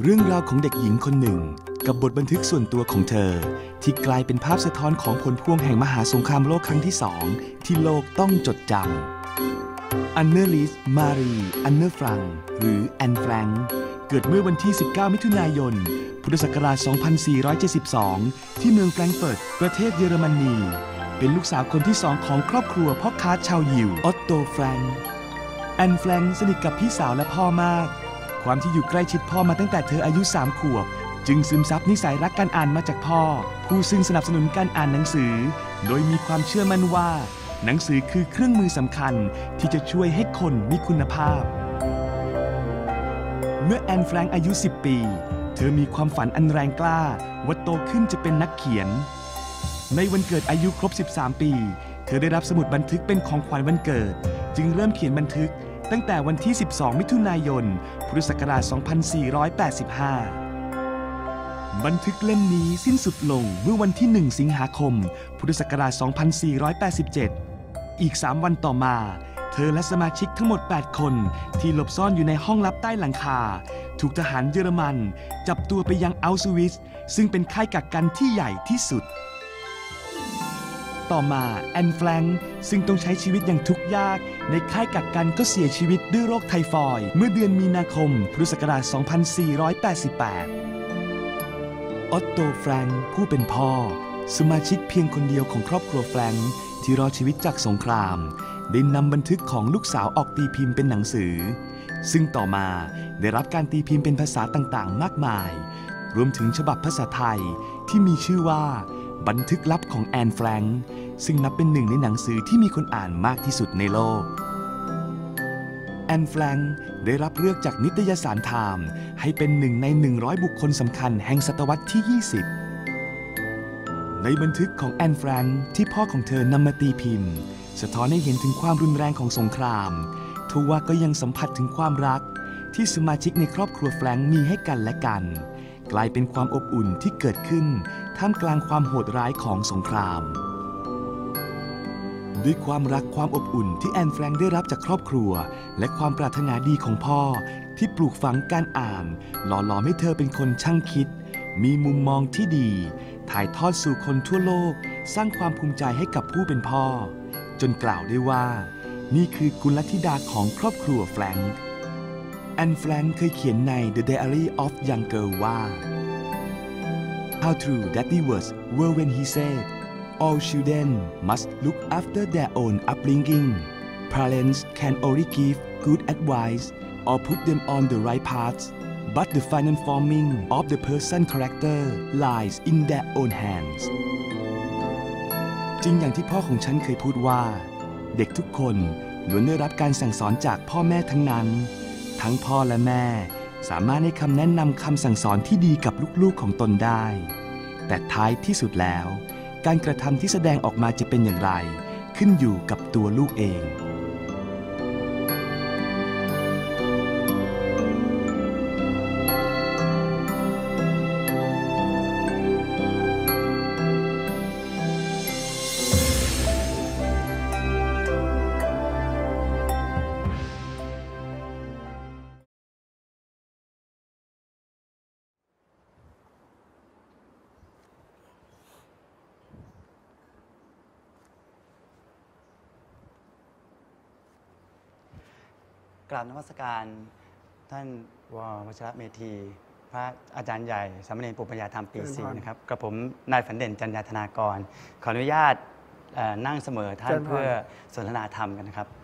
เรื่องราวของเด็กหญิงคนหนึ่งกับบทบันทึกส่วนตัวของเธอที่กลายเป็นภาพสะท้อนของผลพวงแห่งมหาสงครามโลกครั้งที่2ที่โลกต้องจดจำอันเนอร์ลิสมารีอันเนอร์ฟรังหรือแอนแฟรงค์เกิดเมื่อวันที่ 19 มิถุนายน พุทธศักราช 2472 ที่เมืองแฟรงก์เฟิร์ตประเทศเยอรมนีเป็นลูกสาวคนที่2ของครอบครัวพ่อค้าชาวยิวออตโตแฟรงค์แอนแฟรงค์สนิทกับพี่สาวและพ่อมากความที่อยู่ใกล้ชิดพ่อมาตั้งแต่เธออายุ3 ขวบจึงซึมซับนิสัยรักการอ่านมาจากพ่อผู้ซึ่งสนับสนุนการอ่านหนังสือโดยมีความเชื่อมั่นว่าหนังสือคือเครื่องมือสำคัญที่จะช่วยให้คนมีคุณภาพเมื่อแอนแฟรงค์อายุ 10 ปีเธอมีความฝันอันแรงกล้าว่าโตขึ้นจะเป็นนักเขียนในวันเกิดอายุครบ 13 ปีเธอได้รับสมุดบันทึกเป็นของขวัญวันเกิดจึงเริ่มเขียนบันทึกตั้งแต่วันที่ 12 มิถุนายน พุทธศักราช 2485 บันทึกเล่มนี้สิ้นสุดลงเมื่อวันที่ 1 สิงหาคม พุทธศักราช 2487 อีก 3 วันต่อมาเธอและสมาชิกทั้งหมด 8 คนที่หลบซ่อนอยู่ในห้องลับใต้หลังคาถูกทหารเยอรมันจับตัวไปยังอัลสวิสซึ่งเป็นค่ายกักกันที่ใหญ่ที่สุดต่อมาแอนแฟรงค์ซึ่งต้องใช้ชีวิตอย่างทุกข์ยากในค่ายกักกันก็เสียชีวิตด้วยโรคไทฟอยด์เมื่อเดือนมีนาคม พุทธศักราช 2488 ออตโตแฟรงค์ผู้เป็นพ่อสมาชิกเพียงคนเดียวของครอบครัวแฟรงค์ที่รอดชีวิตจากสงครามได้นำบันทึกของลูกสาวออกตีพิมพ์เป็นหนังสือซึ่งต่อมาได้รับการตีพิมพ์เป็นภาษาต่างๆมากมายรวมถึงฉบับภาษาไทยที่มีชื่อว่าบันทึกลับของแอนแฟรงค์ซึ่งนับเป็นหนึ่งในหนังสือที่มีคนอ่านมากที่สุดในโลกแอนแฟรงค์ได้รับเลือกจากนิตยสารไทม์ให้เป็นหนึ่งใน100 บุคคลสำคัญแห่งศตวรรษที่ 20ในบันทึกของแอนแฟรงค์ที่พ่อของเธอนำมาตีพิมพ์สะท้อนให้เห็นถึงความรุนแรงของสงครามทว่าก็ยังสัมผัสถึงความรักที่สมาชิกในครอบครัวแฟรงค์มีให้กันและกันกลายเป็นความอบอุ่นที่เกิดขึ้นท่ามกลางความโหดร้ายของสงครามด้วยความรักความอบอุ่นที่แอนแฟรงค์ได้รับจากครอบครัวและความปรารถนาดีของพ่อที่ปลูกฝังการอ่านหล่อหลอมให้เธอเป็นคนช่างคิดมีมุมมองที่ดีถ่ายทอดสู่คนทั่วโลกสร้างความภูมิใจให้กับผู้เป็นพ่อจนกล่าวได้ว่านี่คือกุลธิดาของครอบครัวแฟรงค์แอนแฟรงค์เคยเขียนใน The Diary of Young Girl ว่า How true Daddy was were when he said all children must look after their own upbringing. Parents can only give good advice or put them on the right path, but the final forming of the person's character lies in their own hands. จริงอย่างที่พ่อของฉันเคยพูดว่าเด็กทุกคนล้วนได้รับการสั่งสอนจากพ่อแม่ทั้งนั้นทั้งพ่อและแม่สามารถให้คำแนะนำคำสั่งสอนที่ดีกับลูกๆของตนได้แต่ท้ายที่สุดแล้วการกระทำที่แสดงออกมาจะเป็นอย่างไรขึ้นอยู่กับตัวลูกเองกราบนมัสการท่านว.วชรเมธีพระอาจารย์ใหญ่สามเณรปุพพยาธรรมปี 4นะครับกับผมนายฝันเด่นจันยาธนากรขออนุญาตนั่งเสมอท่านเพื่อสนทนาธรรมกันนะครับ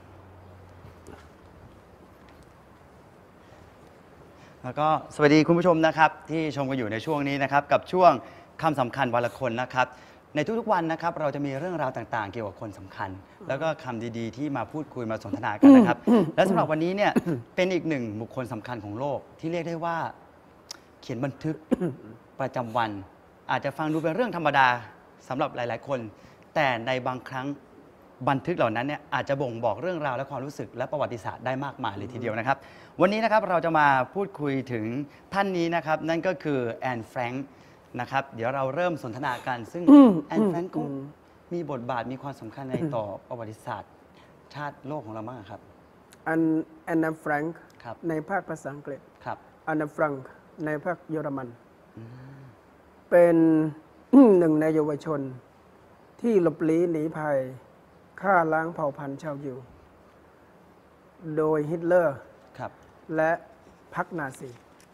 แล้วก็สวัสดีคุณผู้ชมนะครับที่ชมกันอยู่ในช่วงนี้นะครับกับช่วงคำสำคัญวันละคนนะครับในทุกๆวันนะครับเราจะมีเรื่องราวต่างๆเกี่ยวกับคนสำคัญแล้วก็คำดีๆที่มาพูดคุยมาสนทนากันนะครับและสำหรับวันนี้เนี่ยเป็นอีกหนึ่งบุคคลสำคัญของโลกที่เรียกได้ว่าเขียนบันทึกประจำวันอาจจะฟังดูเป็นเรื่องธรรมดาสำหรับหลายๆคนแต่ในบางครั้งบันทึกเหล่านั้นเนี่ยอาจจะบ่งบอกเรื่องราวและความรู้สึกและประวัติศาสตร์ได้มากมายเลยทีเดียวนะครับวันนี้นะครับเราจะมาพูดคุยถึงท่านนี้นะครับนั่นก็คือแอนแฟรงค์นะครับเดี๋ยวเราเริ่มสนทนากันซึ่งแอนแฟรงค์ก็มีบทบาทมีความสำคัญในต่อประวัติศาสตร์ชาติโลกของเรามากครับแอนนาแฟรงค์ในภาคภาษาอังกฤษแอนนาแฟรงค์ในพรรคเยอรมันเป็น หนึ่งในเยาวชนที่หลบลี้หนีภัยฆ่าล้างเผ่าพันธุ์ชาวยิวโดยฮิตเลอร์ครับและพรรคนาซี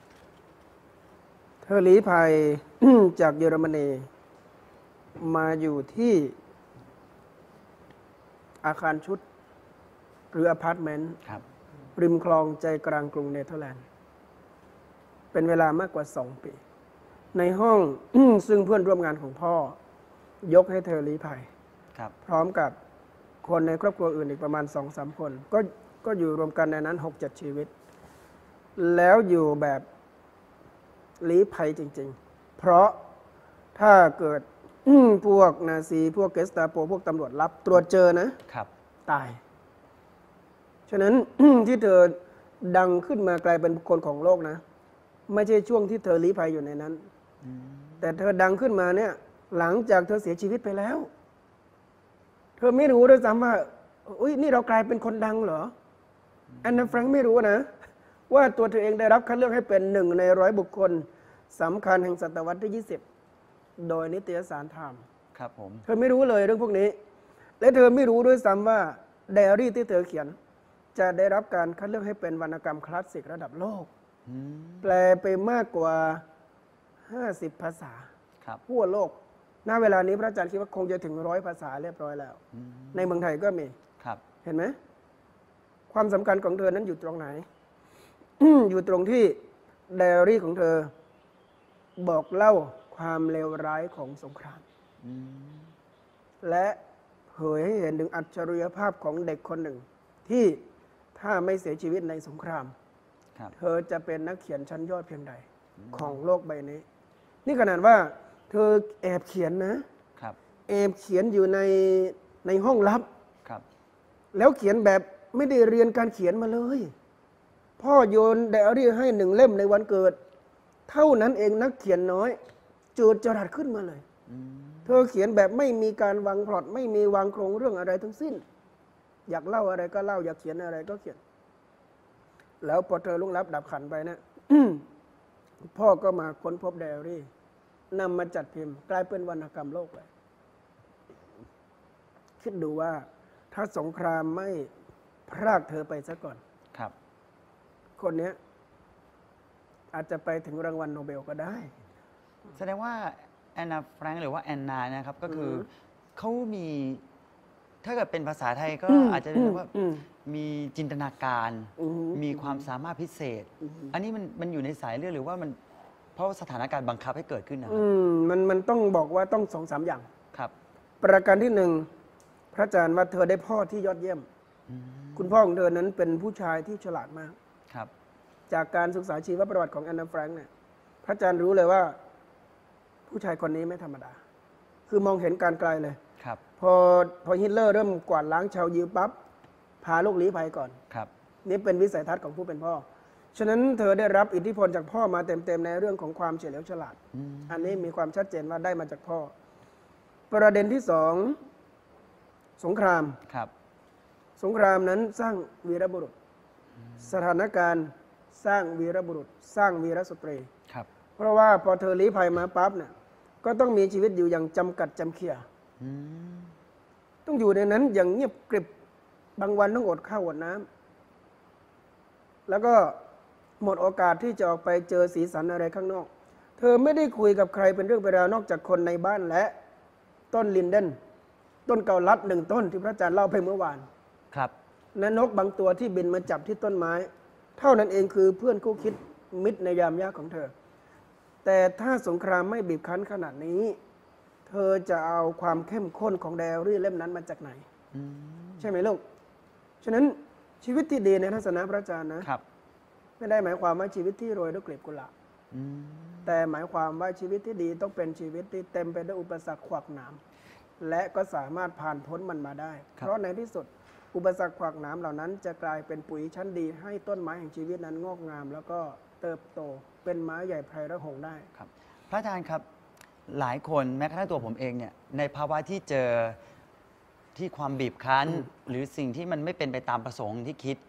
เธอลี้ภัย จากเยอรมนีมาอยู่ที่อาคารชุดหรืออพาร์ตเมนต์ครับริมคลองใจกลางกรุงเนเธอร์แลนด์ เป็นเวลามากกว่า 2 ปี ในห้อง ซึ่งเพื่อนร่วมงานของพ่อยกให้เธอลี้ภัยครับพร้อมกับคนในครอบครัวอื่นอีกประมาณ 2-3 คน ก็อยู่รวมกันในนั้น 6-7 ชีวิต แล้วอยู่แบบลี้ภัยจริงๆ เพราะถ้าเกิด พวกนาซี พวกเกสตาโป พวกตำรวจรับตรวจเจอนะครับตาย ฉะนั้น ที่เธอดังขึ้นมากลายเป็นบุคคลของโลกนะ ไม่ใช่ช่วงที่เธอลี้ภัยอยู่ในนั้น แต่เธอดังขึ้นมาเนี่ย หลังจากเธอเสียชีวิตไปแล้ว เธอไม่รู้ด้วยซ้ำว่าอุ้ยนี่เรากลายเป็นคนดังเหรอแอนนาแฟรงค์ไม่รู้นะ ว่าตัวเธอเองได้รับคัดเลือกให้เป็น1 ใน 100 บุคคลสำคัญแห่งศตวรรษที่ 20 โดยนิตยสารไทม์ครับผมเธอไม่รู้เลยเรื่องพวกนี้ และเธอไม่รู้ด้วยซ้ำว่าไดอารี่ที่เธอเขียน จะได้รับการคัดเลือกให้เป็นวรรณกรรมคลาสสิกระดับโลก แปลไปมากกว่า 50 ภาษาครับทั่วโลก ณ เวลานี้พระอาจารย์คิดว่าคงจะถึง100 ภาษาเรียบร้อยแล้ว ในเมืองไทยก็มีครับเห็นไหม ความสำคัญของเธอนั้นอยู่ตรงไหน อยู่ตรงที่ไดอารี่ของเธอบอกเล่าความเลวร้ายของสงคราม และเผยให้เห็นถึงอัจฉริยภาพของเด็กคนหนึ่ง ที่ถ้าไม่เสียชีวิตในสงครามครับเธอจะเป็นนักเขียนชั้นยอดเพียงใดของโลกใบนี้ นี่ขนาดว่าเธอแอบเขียนนะครับแอบเขียนอยู่ในห้องลับครับแล้วเขียนแบบไม่ได้เรียนการเขียนมาเลย พ่อโยนไดอารี่ให้1 เล่มในวันเกิด เท่านั้นเองนักเขียนน้อยจูดจรัสขึ้นมาเลย เธอเขียนแบบไม่มีการวางพล็อตไม่มีวางโครงเรื่องอะไรทั้งสิ้น อยากเล่าอะไรก็เล่าอยากเขียนอะไรก็เขียน แล้วพอเธอลุกลับดับขันไปนะ พ่อก็มาค้นพบไดอารี่นำมาจัดพิมพ์ กลายเป็นวรรณกรรมโลกเลยคิดดูว่าถ้าสงครามไม่พรากเธอไปซะก่อนครับคนเนี้ยอาจจะไปถึงรางวัลโนเบลก็ได้แสดงว่าแอนนาแฟรงค์หรือว่าแอนนานะครับก็คือเขามี ถ้าเกิดเป็นภาษาไทยก็อาจจะเรียกว่ามีจินตนาการ มีความสามารถพิเศษ อันนี้มันอยู่ในสายเลือดหรือว่ามันเพราะสถานการณ์บังคับให้เกิดขึ้นนะครับมันต้องบอกว่าต้อง2-3 อย่างครับประการที่ 1 พระอาจารย์ว่าเธอได้พ่อที่ยอดเยี่ยม คุณพ่อของเธอนั้นเป็นผู้ชายที่ฉลาดมากครับจากการศึกษาชีวประวัติของแอนนาแฟรงค์เนี่ยพระอาจารย์รู้เลยว่าผู้ชายคนนี้ไม่ธรรมดา คือมองเห็นการไกลเลยครับพอฮิตเลอร์เริ่มกวาดล้างชาวยิวปั๊บพาลูกลี้ภัยก่อนครับนี่เป็นวิสัยทัศน์ของผู้เป็นพ่อ ฉะนั้นเธอได้รับอิทธิพลจากพ่อมาเต็มๆในเรื่องของความเฉลียวฉลาด อันนี้มีความชัดเจนว่าได้มาจากพ่อ ประเด็นที่ 2 สงครามครับสงครามนั้นสร้างวีรบุรุษ สถานการณ์สร้างวีรบุรุษ สร้างวีรสตรีครับเพราะว่าพอเธอลี้ภัยมาปั๊บเนี่ยก็ต้องมีชีวิตอยู่อย่างจำกัดจำเขีย ต้องอยู่ในนั้นอย่างเงียบกริบบางวันต้องอดข้าวอดน้ำแล้วก็หมดโอกาสที่จะออกไปเจอสีสันอะไรข้างนอก เธอไม่ได้คุยกับใครเป็นเรื่องเป็นราวนอกจากคนในบ้านและต้นลินเดนต้นเกาลัด1 ต้นที่พระอาจารย์เล่าไปเมื่อวานครับและนกบางตัวที่บินมาจับที่ต้นไม้ เท่านั้นเองคือเพื่อนคู่คิดมิตรในยามยากของเธอ แต่ถ้าสงครามไม่บีบคั้นขนาดนี้ เธอจะเอาความเข้มข้นของไดอารี่เล่มนั้นมาจากไหน ใช่ไหมลูก ฉะนั้นชีวิตที่ดีในทัศนะพระอาจารย์นะครับ ไม่ได้หมายความว่าชีวิตที่โรยด้วยกลีบกุหลาบแต่หมายความว่าชีวิตที่ดีต้องเป็นชีวิตที่เต็มไปด้วยอุปสรรคขวากหนามและก็สามารถผ่านพ้นมันมาได้ เพราะในที่สุดอุปสรรคขวากหนามเหล่านั้นจะกลายเป็นปุ๋ยชั้นดีให้ต้นไม้แห่งชีวิตนั้นงอกงาม แล้วก็เติบโตเป็นไม้ใหญ่ไพรระหงได้ครับ พระอาจารย์ครับ หลายคนแม้กระทั่งตัวผมเองเนี่ยในภาวะที่เจอที่ความบีบคั้น หรือสิ่งที่มันไม่เป็นไปตามประสงค์ที่คิด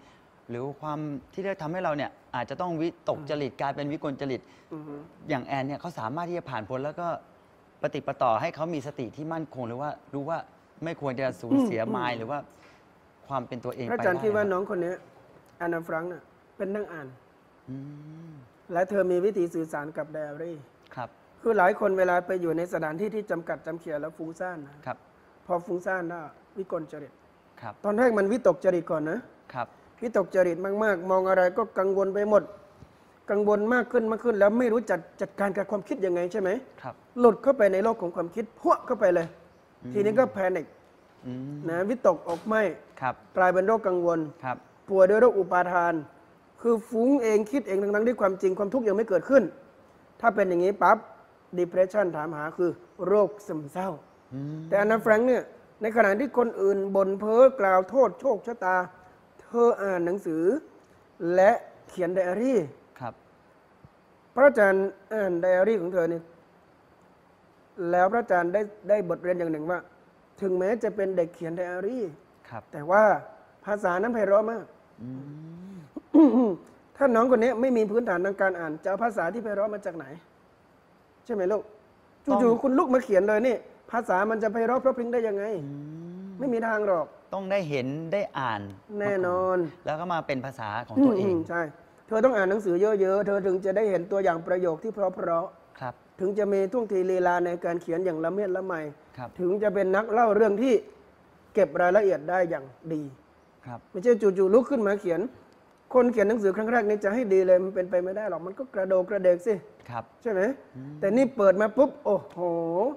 หรือความที่ได้ทำให้เราเนี่ยอาจจะต้องวิตกจริตกลายเป็นวิกลจริตอือฮึอย่างแอนเนี่ยเขาสามารถที่จะผ่านพ้นแล้วก็ปฏิปต่อให้เขามีสติที่มั่นคงหรือว่ารู้ว่าไม่ควรจะสูญเสียมายหรือว่าความเป็นตัวเองพไประอาจารย์คิดว่าได้น้องคนนี้แอนนาฟรังก์น่ะเป็นนักอ่านอืมและเธอมีวิธีสื่อสารกับไดอารี่ครับคือหลายคนเวลาไปอยู่ในสถานที่ที่จำกัดจำเขียนแล้วฟุ้งซ่านนะครับ พอฟุ้งซ่านแล้ววิกลจริตครับตอนแรกมันวิตกจริตก่อนนะครับ วิตกจริตมากๆ มองอะไรก็กังวลไปหมด กังวลมากขึ้นแล้วไม่รู้จัดการกับความคิดยังไงใช่ไหมครับหลุดเข้าไปในโลกของความคิดพวกเข้าไปเลย ทีนี้ก็แพนิคอืมนะวิตกอกไหมครับกลายเป็นโรคกังวลครับป่วยด้วยโรคอุปาทาน คือฟุ้งเองคิดเองทั้งๆที่ความจริงความทุกข์ยังไม่เกิดขึ้น ถ้าเป็นอย่างนี้ปั๊บ depression ถามหาคือโรคซึมเศร้าอืมแต่อันนาแฟรงค์เนี่ยในขณะที่คนอื่นบ่นเพ้อกล่าวโทษโชคชะตา เธออ่านหนังสือ และเขียนไดอารี่ครับพระอาจารย์อ่านไดอารี่ของเธอเนี่ยแล้วพระอาจารย์ได้บทเรียนอย่างหนึ่งว่า ถึงแม้จะเป็นเด็กเขียนไดอารี่ครับแต่ว่าภาษานั้นไพเราะมากอืมถ้าน้องคนนี้ไม่มีพื้นฐานทางการอ่านจะเอาภาษาที่ไพเราะมาจากไหน ใช่ไหมลูกต้องจู่ๆคุณลุกมาเขียนเลยนี่ ภาษามันจะไพเราะเพราะพริ้งได้ยังไง ไม่มีทางหรอกต้องได้เห็นได้อ่านแน่นอนแล้วก็มาเป็นภาษาของตัวเองใช่ เธอต้องอ่านหนังสือเยอะๆ เธอถึงจะได้เห็นตัวอย่างประโยคที่เพราะครับๆถึงจะมีท่วงทีลีลาในการเขียนอย่างละเมียดละไมครับถึงจะเป็นนักเล่าเรื่องที่เก็บรายละเอียดได้อย่างดีครับไม่ใช่จู่ๆลุกขึ้นมาเขียน คนเขียนหนังสือครั้งแรกนี่จะให้ดีเลยมันเป็นไปไม่ได้หรอกมันก็กระโดดกระเดกสิครับใช่ไหมแต่นี่เปิดมาปุ๊บโอ้โห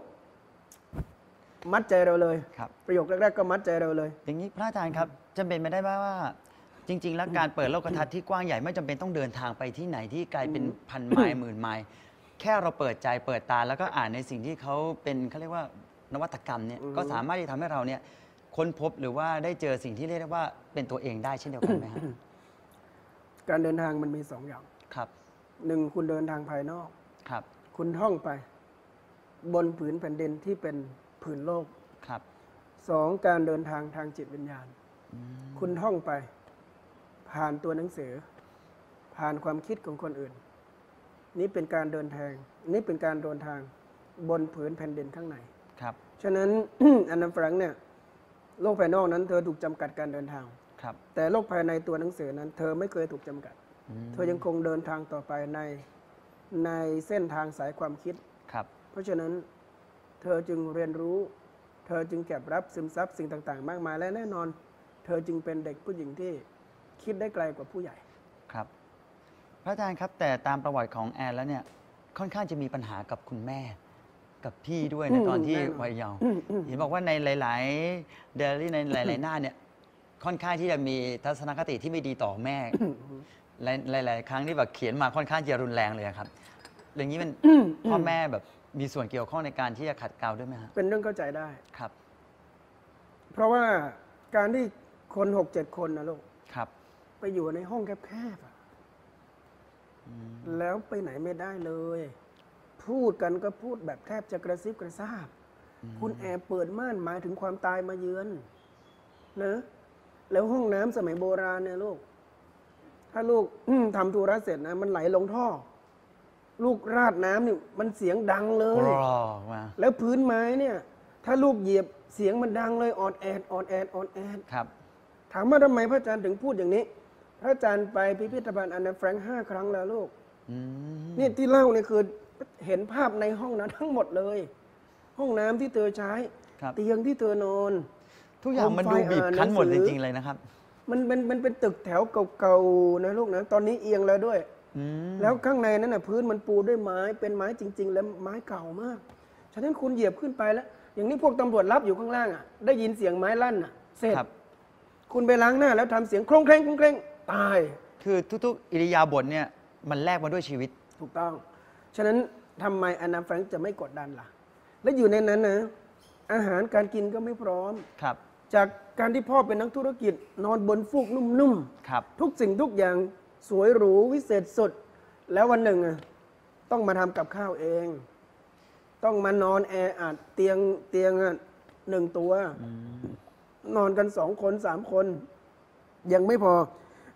มัดใจเราเลยครับประโยคแรกๆก็มัดใจเราเลยอย่างนี้พระอาจารย์ครับจำเป็นไม่ได้ว่าจริง ๆ แล้วการเปิดโลกทัศน์ที่กว้างใหญ่ไม่จำเป็นต้องเดินทางไปที่ไหนที่ไกลเป็นพันไมล์หมื่นไมล์แค่เราเปิดใจเปิดตาแล้วก็อ่านในสิ่งที่เขาเป็นเขาเรียกว่านวัตกรรมเนี่ยก็สามารถที่ทำให้เราเนี่ยค้นพบหรือว่าได้เจอสิ่งที่เรียกได้ว่าเป็นตัวเองได้เช่นเดียวกันไหมครับการเดินทางมันมีสองอย่างครับหนึ่งคุณเดินทางภายนอกครับคุณท่องไป บนผืนแผ่นดินที่เป็นผืนโลกครับสองการเดินทางทางจิตวิญญาณ คุณท่องไป ผ่านตัวหนังสือ ผ่านความคิดของคนอื่น นี่เป็นการเดินทาง นี่เป็นการเดินทางบนผืนแผ่นดินข้างในครับฉะนั้น อันนันฟรังก์เนี่ยโลกภายนอกนั้นเธอถูกจำกัดการเดินทางครับแต่โลกภายในตัวหนังสือนั้น เธอไม่เคยถูกจำกัด เธอยังคงเดินทางต่อไปในเส้นทางสายความคิดครับเพราะฉะนั้นเธอจึงเรียนรู้ เธอจึงเก็บรับซึมซับสิ่งต่างๆ มากมายและแน่นอน เธอจึงเป็นเด็กผู้หญิงที่คิดได้ไกลกว่าผู้ใหญ่ครับพระอาจารย์ครับแต่ตามประวัติของแอนแล้วเนี่ยค่อนข้างจะมีปัญหากับคุณแม่กับพี่ด้วยนะตอนที่แน่นอนวัยเยาว์เห็นบอกว่าในหลายๆเดลี่ในหลายๆหน้าเนี่ยค่อนข้างที่จะมีทัศนคติที่ไม่ดีต่อแม่หลายๆครั้งที่แบบเขียนมาค่อนข้างจะรุนแรงเลยครับเรื่องนี้มันพ่อแม่แบบมีส่วนเกี่ยวข้องในการที่จะขัดเกลาด้วยไหมครับเป็นเรื่องเข้าใจได้ครับเพราะว่าการที่คน6-7 คนนะลูกครับไปอยู่ในห้องแคบๆอะแล้วไปไหนไม่ได้เลย พูดกันก็พูดแบบแทบจะกระซิบกระซาบ คุณแอบเปิดม่านหมายถึงความตายมาเยือนนะแล้วห้องน้ำสมัยโบราณเนี่ยลูก ถ้าลูกทำธุระเสร็จนะ มันไหลลงท่อ ลูกราดน้ำนี่มันเสียงดังเลกยรอมาแล้วพื้นไม้เนี่ย ถ้าลูกเหยียบเสียงมันดังเลยออดแอดออดแอดออดแอดครับถามว่าทำไมพระอาจารย์ถึงพูดอย่างนี้ พระอาจารย์ไปพิพิธภัณฑ์อันนาแฟรงค์5 ครั้งแล้วลูกอืมนี่ที่เล่าเนี่ยคือเห็นภาพในห้องนั้นทั้งหมมดเลย ห้องน้ำที่เธอใช้ครับเตียงที่เธอนอนทุกอย่างมันดูบีบคั้นหมดจริงๆเลยนะครับมันเป็นตึกแถวเก่าๆนะลูกนะตอนนี้เอียงแล้วด้วยอืมแล้วข้างในนั้นนะพื้นมันปูด้วยไม้เป็นไม้จริง ๆ แล้วไม้เก่ามาก ฉะนั้นคุณเหยียบขึ้นไปแล้ว อย่างนี้พวกตำรวจรับอยู่ข้างล่างอ่ะได้ยินเสียงไม้ลั่นอ่ะเสร็จครับคุณไปล้างหน้าแล้วทำเสียงโครงเคร่งโครงเคร่งตายคือทุกๆ อิริยาบถเนี่ยมันแลกมาด้วยชีวิตถูกต้อง ฉะนั้นทำไมอันนาแฟรงค์จะไม่กดดันล่ะ และอยู่ในนั้นนะอาหารการกินก็ไม่พร้อมครับจากการที่พ่อเป็นนักธุรกิจ นอนบนฟูกนุ่มครับๆ ทุกสิ่งทุกอย่างสวยหรูวิเศษสุด แล้ววันหนึ่งอะต้องมาทำกับข้าวเอง ต้องมานอนแออัดเตียงอะ1 ตัว นอนกัน2 คน 3 คน ยังไม่พอ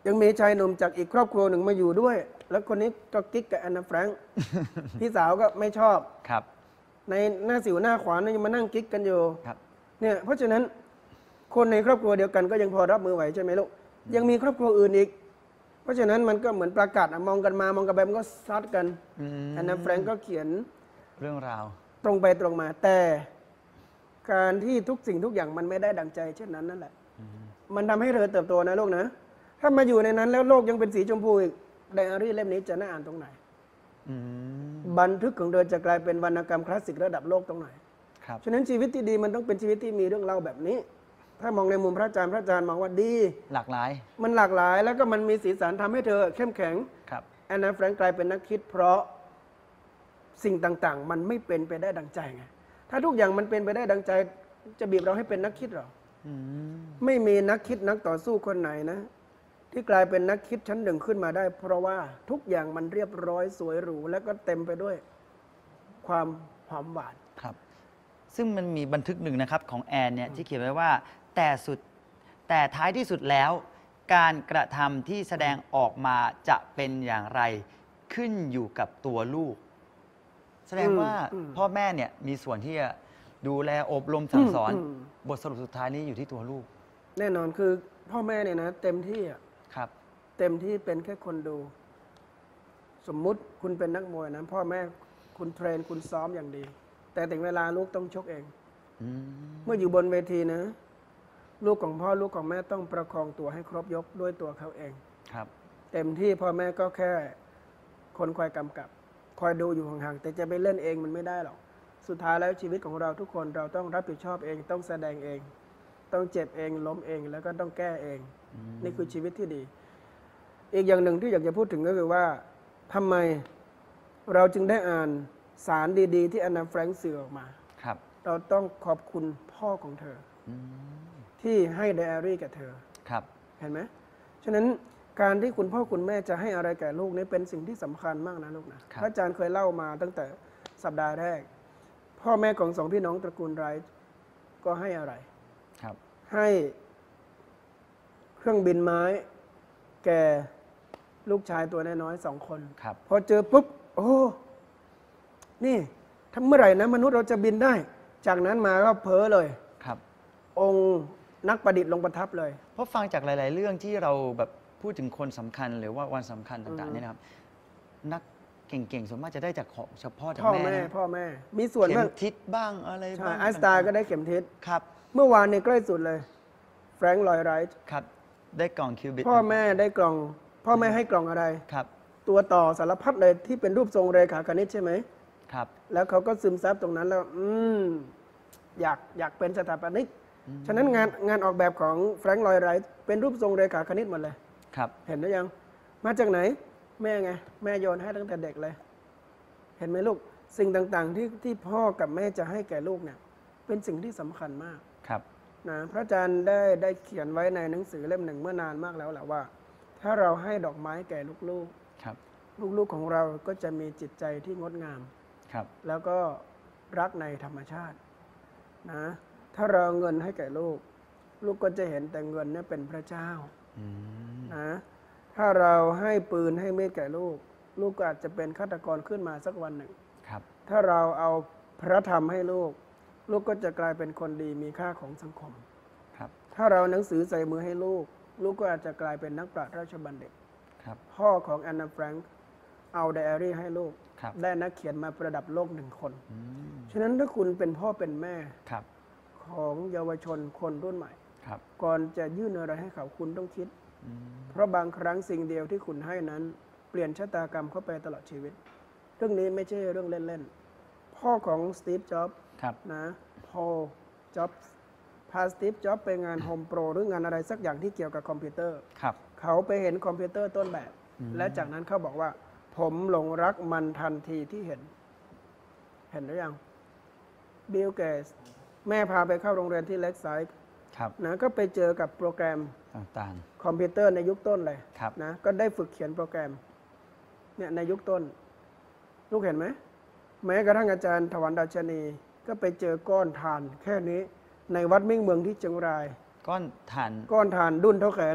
ยังมีชายหนุ่มจากอีกครอบครัวหนึ่งมาอยู่ด้วย แล้วคนนี้ก็กิ๊กกับแอนนาแฟรงค์ พี่สาวก็ไม่ชอบครับในหน้าสิวหน้าขวานยังมานั่งกิ๊กกันอยู่ครับเนี่ยเพราะฉะนั้นคนในครอบครัวเดียวกันก็ยังพอรับมือไหวใช่ไหมลูกยังมีครอบครัวอื่นอีก เพราะฉะนั้นมันก็เหมือนประกาศมองกันมามองกันไปมันก็ซัดกันแอนนาแฟรงก์ก็เขียนเรื่องราวตรงไปตรงมา แต่การที่ทุกสิ่งทุกอย่างมันไม่ได้ดังใจเช่นนั้นนั่นแหละมันทำให้เธอเติบโตนะลูกนะถ้ามาอยู่ในนั้นแล้วโลกยังเป็นสีชมพูอีกไดอารี่เล่มนี้จะน่าอ่านตรงไหนบันทึกของเธอจะกลายเป็นวรรณกรรมคลาสสิกระดับโลกตรงไหนครับฉะนั้นชีวิตที่ดีมันต้องเป็นชีวิตที่มีเรื่องเล่าแบบนี้ ถ้ามองในมุมพระอาจารย์มองว่าดีหลากหลายมันหลากหลายแล้วก็มันมีสีสันทำให้เธอเข้มแข็งครับแอนนาแฟรงค์กลายเป็นนักคิด เพราะสิ่งต่างๆ มันไม่เป็นไปได้ดังใจไงถ้าทุกอย่างมันเป็นไปได้ดังใจจะบีบเราให้เป็นนักคิดหรอไม่มีนักคิดนักต่อสู้คนไหนนะ ที่กลายเป็นนักคิดชั้นหนึ่งขึ้นมาได้ เพราะว่าทุกอย่างมันเรียบร้อยสวยหรูและก็เต็มไปด้วยความหอมหวานครับ ซึ่งมันมีบันทึกหนึ่งนะครับของแอนเนี่ยที่เขียนไว้ว่าแต่ท้ายที่สุดแล้ว การกระทำที่แสดงออกมาจะเป็นอย่างไรขึ้นอยู่กับตัวลูก แสดงว่าพ่อแม่เนี่ยมีส่วนที่จะดูแลอบรมสั่งสอน บทสรุปสุดท้ายนี้อยู่ที่ตัวลูกแน่นอนคือพ่อแม่เนี่ยนะเต็มที่อะครับเต็มที่เป็นแค่คนดู สมมุติคุณเป็นนักมวยนะพ่อแม่คุณเทรนคุณซ้อมอย่างดี แต่ถึงเวลาลูกต้องชกเองเมื่ออยู่บนเวทีนะ ลูกของพ่อลูกของแม่ต้องประคองตัวให้ครบยกด้วยตัวเขาเองครับเต็มที่พ่อแม่ก็แค่คนคอยกำกับ คอยดูอยู่ห่างๆแต่จะไปเล่นเองมันไม่ได้หรอกสุดท้ายแล้วชีวิตของเราทุกคนเราต้องรับผิดชอบเองต้องแสดงเอง ต้องเจ็บเองล้มเองแล้วก็ต้องแก้เอง นี่คือชีวิตที่ดี อีกอย่างหนึ่งที่อยากจะพูดถึงก็คือว่าทำไมเราจึงได้อ่านสารดีๆที่แอนนาแฟรงค์สื่อออกมาครับเราต้องขอบคุณพ่อของเธอที่ให้ไดอารี่แก่เธอครับเห็นไหมฉะนั้นการที่คุณพ่อคุณแม่จะให้อะไรแก่ลูกนี่เป็นสิ่งที่สำคัญมากนะลูกนะพระอาจารย์เคยเล่ามาตั้งแต่สัปดาห์แรก พ่อแม่ของสองพี่น้องตระกูลไรท์ก็ให้อะไรครับให้เครื่องบินไม้แก่ลูกชายตัวน้อยๆ2 คนครับพอเจอปุ๊บโอ้นี่ทำเมื่อไหร่นะมนุษย์เราจะบินได้ จากนั้นมาก็เพ้อเลยครับองค์นักประดิษฐ์ลงประทับเลยเพราะฟังจากหลาย ๆ เรื่องที่เราแบบพูดถึงคนสำคัญหรือว่าวันสำคัญต่าง ๆ เนี่ยนะครับ นักเก่ง ๆ ส่วนมากจะได้จากของเฉพาะจากพ่อแม่แม่นะพ่อแม่มีส่วนเข็บ้างมทิศบ้างอะไรใช่บ้างไอน์สไตน์ก็ได้เข็มทิศครับเมื่อวานเนี่ยใกล้สุดเลยแฟรงค์ลอยไรท์ครับ ได้กล่องคิวบิตพ่อแม่ได้กล่อง พ่อแม่ให้กล่องอะไรครับตัวต่อสารพัดเลยที่เป็นรูปทรงเรขาคณิตใช่ไหมครับแล้วเขาก็ซึมซับตรงนั้นแล้วอยากเป็นสถาปนิกฉะนั้นงานออกแบบของแฟรงค์ลอยไรท์เป็นรูปทรงเรขาคณิตหมดเลยครับเห็นหรือยังมาจากไหน แม่ไงแม่โยนให้ตั้งแต่เด็กเลย เห็นไหมลูกสิ่งต่างๆที่พ่อกับแม่จะให้แก่ลูกเนี่ยเป็นสิ่งที่สำคัญมากครับนะพระอาจารย์ได้เขียนไว้ในหนังสือเล่มหนึ่งเมื่อนานมากแล้วแหละว่า ถ้าเราให้ดอกไม้แก่ลูกครับๆลูกๆของเราก็จะมีจิตใจที่งดงามครับแล้วก็รักในธรรมชาตินะถ้าเราเอาเงินให้แก่ลูก ลูกก็จะเห็นแต่เงินเนี่ยเป็นพระเจ้านะถ้าเราให้ปืนให้มีดแก่ลูก ลูกก็อาจจะเป็นฆาตกรขึ้นมาสักวันหนึ่งครับถ้าเราเอาพระธรรมให้ลูก ลูกก็จะกลายเป็นคนดีมีค่าของสังคมครับถ้าเราหนังสือใส่มือให้ลูก ลูกก็อาจจะกลายเป็นนักปราชญ์ราชบัณฑิตครับพ่อของแอนนาแฟรงค์เอาไดอารี่ให้ลูกครับได้นักเขียนมาประดับโลก1 คน ฉะนั้นถ้าคุณเป็นพ่อเป็นแม่ครับของเยาวชนคนรุ่นใหม่ครับก่อนจะยื่นอะไรให้เขาคุณต้องคิด เพราะบางครั้งสิ่งเดียวที่คุณให้นั้น เปลี่ยนชะตากรรมเข้าไปตลอดชีวิต เรื่องนี้ไม่ใช่เรื่องเล่นๆ พ่อของสตีฟ จ็อบส์ครับนะพอล จ็อบส์พาสตีฟ จ็อบส์ไปงานโฮมโปรหรืองานอะไรสักอย่างที่เกี่ยวกับคอมพิวเตอร์ครับเขาไปเห็นคอมพิวเตอร์ต้นแบบ และจากนั้นเขาบอกว่า ผมหลงรักมันทันทีที่เห็นหรือยังบิล เกตส์แม่พาไปเข้าโรงเรียนที่เล็กไซด์ครับนะก็ไปเจอกับโปรแกรมต่างคอมพิวเตอร์ในยุคต้นเลยครับนะก็ได้ฝึกเขียนโปรแกรมเนี่ยในยุคต้น ลูกเห็นไหมแม้กระทั่งอาจารย์ถวันดัชนี ก็ไปเจอก้อนถ่านแค่นี้ในวัดมิ่งเมืองที่เชียงรายๆ ก้อนถ่านก้อนถ่านดุ้นเท่าแขนเนี่ย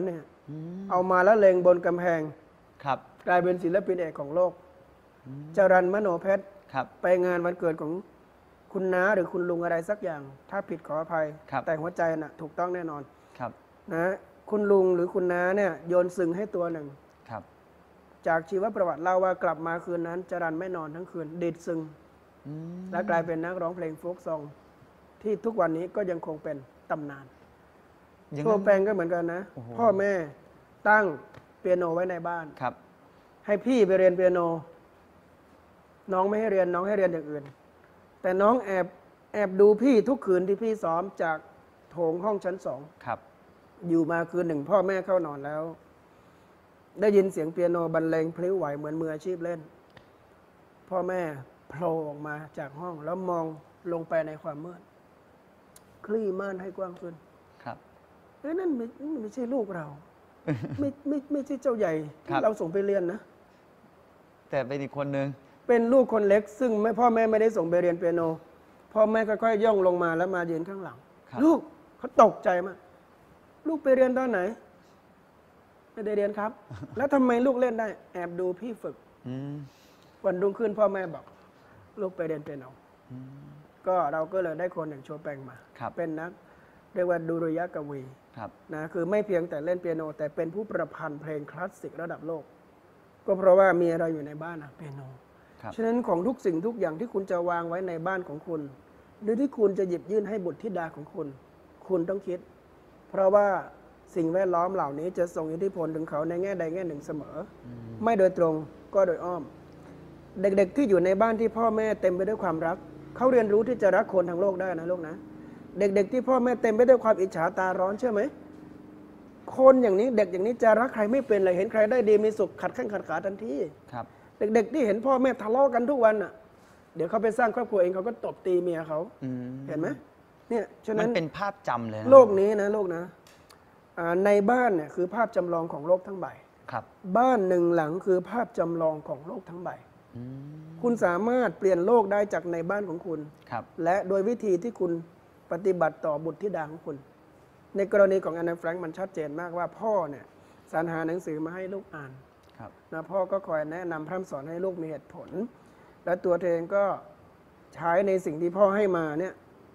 เอามาละเลงบนกำแพงครับกลายเป็นศิลปินเอกของโลกจรัญมโนเพชรครับไปงานวันเกิดของคุณน้าหรือคุณลุงอะไรสักอย่าง ถ้าผิดขออภัยครับแต่หัวใจน่ะถูกต้องแน่นอนครับนะคุณลุงหรือคุณน้าเนี่ยโยนซึงให้ตัวหนึ่งครับจากชีวประวัติเล่าว่ากลับมาคืนนั้นจรัญไม่นอนทั้งคืนดีดซึง และกลายเป็นนักร้องเพลงโฟล์กซองที่ทุกวันนี้ก็ยังคงเป็นตำนานอย่างโชนั้นแปงก็เหมือนกันนะโอ้โหพ่อแม่ตั้งเปียโนไว้ในบ้านครับให้พี่ไปเรียนเปียโน น้องไม่ให้เรียนน้องให้เรียนอย่างอื่น แต่น้องแอบดูพี่ทุกคืนที่พี่ซ้อมจากโถงห้องชั้นสองครับอยู่มาคืนหนึ่ง พ่อแม่เข้านอนแล้ว ได้ยินเสียงเปียโนบรรเลงพลิ้วไหวเหมือนมืออาชีพเล่น พ่อแม่โผล่ออกมาจากห้องแล้วมองลงไปในความมืดคลี่ม่านให้กว้างขึ้นครับนั่นไม่ใช่ลูกเรา ไม่ใช่เจ้าใหญ่ครัที่บเราส่งไปเรียนนะแต่เป็นอีกคนนึงเป็นลูกคนเล็ก ซึ่งพ่อแม่ไม่ได้ส่งไปเรียนเปียโน พ่อแม่ค่อยๆย่องลงมาแล้วมายืนข้างหลังครับลูกเขาตกใจมากลูกไปเรียนตอนไหน ไม่ได้เรียนครับ แล้วทำไมลูกเล่นได้ แอบดูพี่ฝึกอืมวันรุ่งขึ้นพ่อแม่บอก ลูกไปเรียนเปียโนก็เราก็เลยได้คนอย่างโชแปงมาครับเป็นนักเรียกว่าดุริยกวีครับนะคือไม่เพียงแต่เล่นเปียโน แต่เป็นผู้ประพันธ์เพลงคลาสสิกระดับโลก ก็เพราะว่ามีอะไรอยู่ในบ้านอะเปียโนครับฉะนั้นของทุกสิ่งทุกอย่างที่คุณจะวางไว้ในบ้านของคุณ หรือที่คุณจะหยิบยื่นให้บุตรธิดาของคุณ คุณต้องคิด เพราะว่าสิ่งแวดล้อมเหล่านี้จะส่งอิทธิพลถึงเขาในแง่ใดแง่หนึ่งเสมอ ไม่โดยตรงก็โดยอ้อม เด็กๆที่อยู่ในบ้านที่พ่อแม่เต็มไปด้วยความรัก เขาเรียนรู้ที่จะรักคนทั้งโลกได้นะลูกนะ เด็กๆที่พ่อแม่เต็มไปด้วยความอิจฉาตาร้อนเชื่อไหม คนอย่างนี้เด็กอย่างนี้จะรักใครไม่เป็นเลยเห็นใครได้ดีมีสุขขัดแข้งขัดขาทันทีครับเด็กๆที่เห็นพ่อแม่ทะเลาะกันทุกวันอ่ะ เดี๋ยวเขาไปสร้างครอบครัวเองเขาก็ตบตีเมียเขาอืมเห็นไหมเนี่ยฉะมันั้น นเป็นภาพจำเลยนะโลกนี้นะโลกนะในบ้านเนี่ยคือภาพจำลองของโลกทั้งใบครับบ้านหนึ่งหลังคือภาพจำลองของโลกทั้งใบอืมคุณสามารถเปลี่ยนโลกได้จากในบ้านของคุณครับและโดยวิธีที่คุณปฏิบัติต่อบุตรธิดาของคุณ ในกรณีของแอนนาแฟรงค์มันชัดเจนมากว่าพ่อเนี่ยสรรหาหนังสือมาให้ลูกอ่านครับนะพ่อก็คอยแนะนำพร่ำสอนให้ลูกมีเหตุผล และตัวเธอเองก็ใช้ในสิ่งที่พ่อให้มาเนี่ย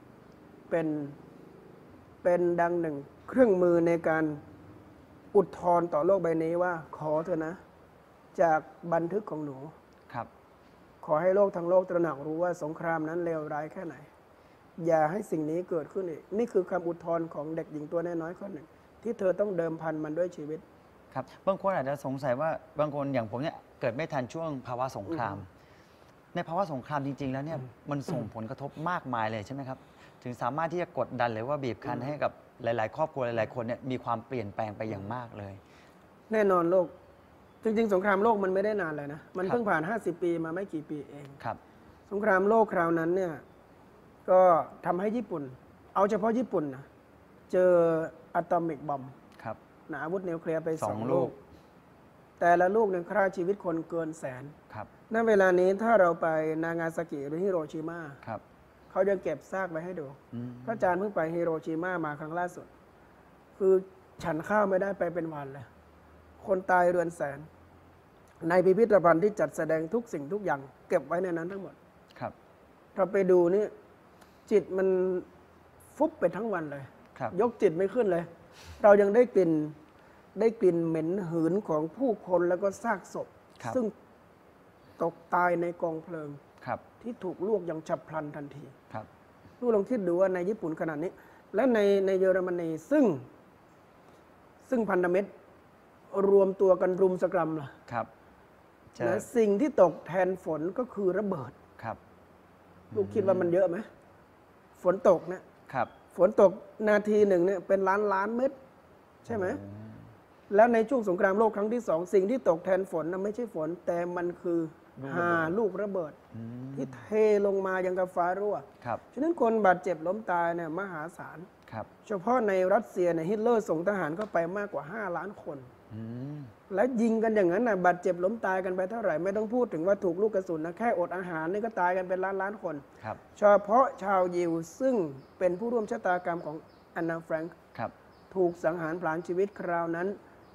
เป็นดังหนึ่งเครื่องมือในการอุทธรณ์ต่อโลกใบนี้ว่าขอเถอะนะ จากบันทึกของหนูครับขอให้โลกทั้งโลกตระหนักรู้ว่าสงครามนั้นเลวร้ายแค่ไหน อย่าให้สิ่งนี้เกิดขึ้นอีกนี่คือคำอุทธรณ์ของเด็กหญิงตัวน้อยๆคนหนึ่ง ที่เธอต้องเดิมพันมันด้วยชีวิตครับ บางคนอาจจะสงสัยว่าบางคนอย่างผมเนี่ยเกิดไม่ทันช่วงภาวะสงคราม ในภาวะสงครามจริง ๆ แล้วเนี่ยมันส่งผลกระทบมากมายเลยใช่ไหมครับ ถึงสามารถที่จะกดดันหรือว่าบีบคั้นให้กับหลาย ๆ ครอบครัวหลาย ๆ คนเนี่ยมีความเปลี่ยนแปลงไปอย่างมากเลยแน่นอนโลก จริง ๆ สงครามโลกมันไม่ได้นานเลยนะ มันครับเพิ่งผ่าน 50 ปีมาไม่กี่ปีเองครับสงครามโลกคราวนั้นเนี่ยก็ทำให้ญี่ปุ่น เอาเฉพาะญี่ปุ่นนะเจออะตอมิกบอมครับอาวุธนิวเคลียร์ไปสสออง งลูลูกก แต่ละลูกเนี่ยฆ่าชีวิตคนเกินแสนครับณเวลานี้ถ้าเราไปนางาซากิหรือฮิโรชิมาครับเขายังเก็บซากไว้ให้ดูอืมพระอาจารย์เพิ่งไปฮิโรชิมามาครั้งล่าสุด คือฉันข้าวไม่ได้ไปเป็นวันเลย คนตายเรือนแสน ในพิพิธภัณฑ์ที่จัดแสดงทุกสิ่งทุกอย่าง เก็บไว้ในนั้นทั้งหมดครับเราไปดูนี่จิตมันฟุบไปทั้งวันเลยครับยกจิตไม่ขึ้นเลย เรายังได้กลิ่นเหม็นหืนของผู้คนแล้วก็ซากศพครับซึ่งตกตายในกองเพลิงครับที่ถูกลวกอย่างฉับพลันทันทีครับลูกลองคิดดูว่าในญี่ปุ่นขนาดนี้ และในเยอรมนีซึ่งพันธมิตรรวมตัวกันรุมสกรัมล่ะครับจะนะสิ่งที่ตกแทนฝนก็คือระเบิดครับลูกคิดว่ามันเยอะไหมฝนตกเนี่ยครับฝนตกนาทีหนึ่งเนี่ยเป็นล้านเม็ดใช่ไหม แล้วในช่วงสงครามโลกครั้งที่สองสิ่งที่ตกแทนฝนนะไม่ใช่ฝน แต่มันคือลูกระเบิดอืมที่เทลงมายังกับฟ้ารั่วครับฉะนั้นคนบาดเจ็บล้มตายเนี่ยมหาศาลครับเฉพาะในรัสเซียเนี่ยฮิตเลอร์ส่งทหารเข้าไปมากกว่า 5 ล้านคนอืมและยิงกันอย่างนั้นนะบาดเจ็บล้มตายกันไปเท่าไหร่ไม่ต้องพูดถึงว่าถูกลูกกระสุนนะแค่อดอาหารนี่ก็ตายกันเป็นล้านคนครับเฉพาะชาวยิวซึ่งเป็นผู้ร่วมชะตากรรมของแอนนาแฟรงค์ครับถูกสังหารผลาญชีวิตคราวนั้น ท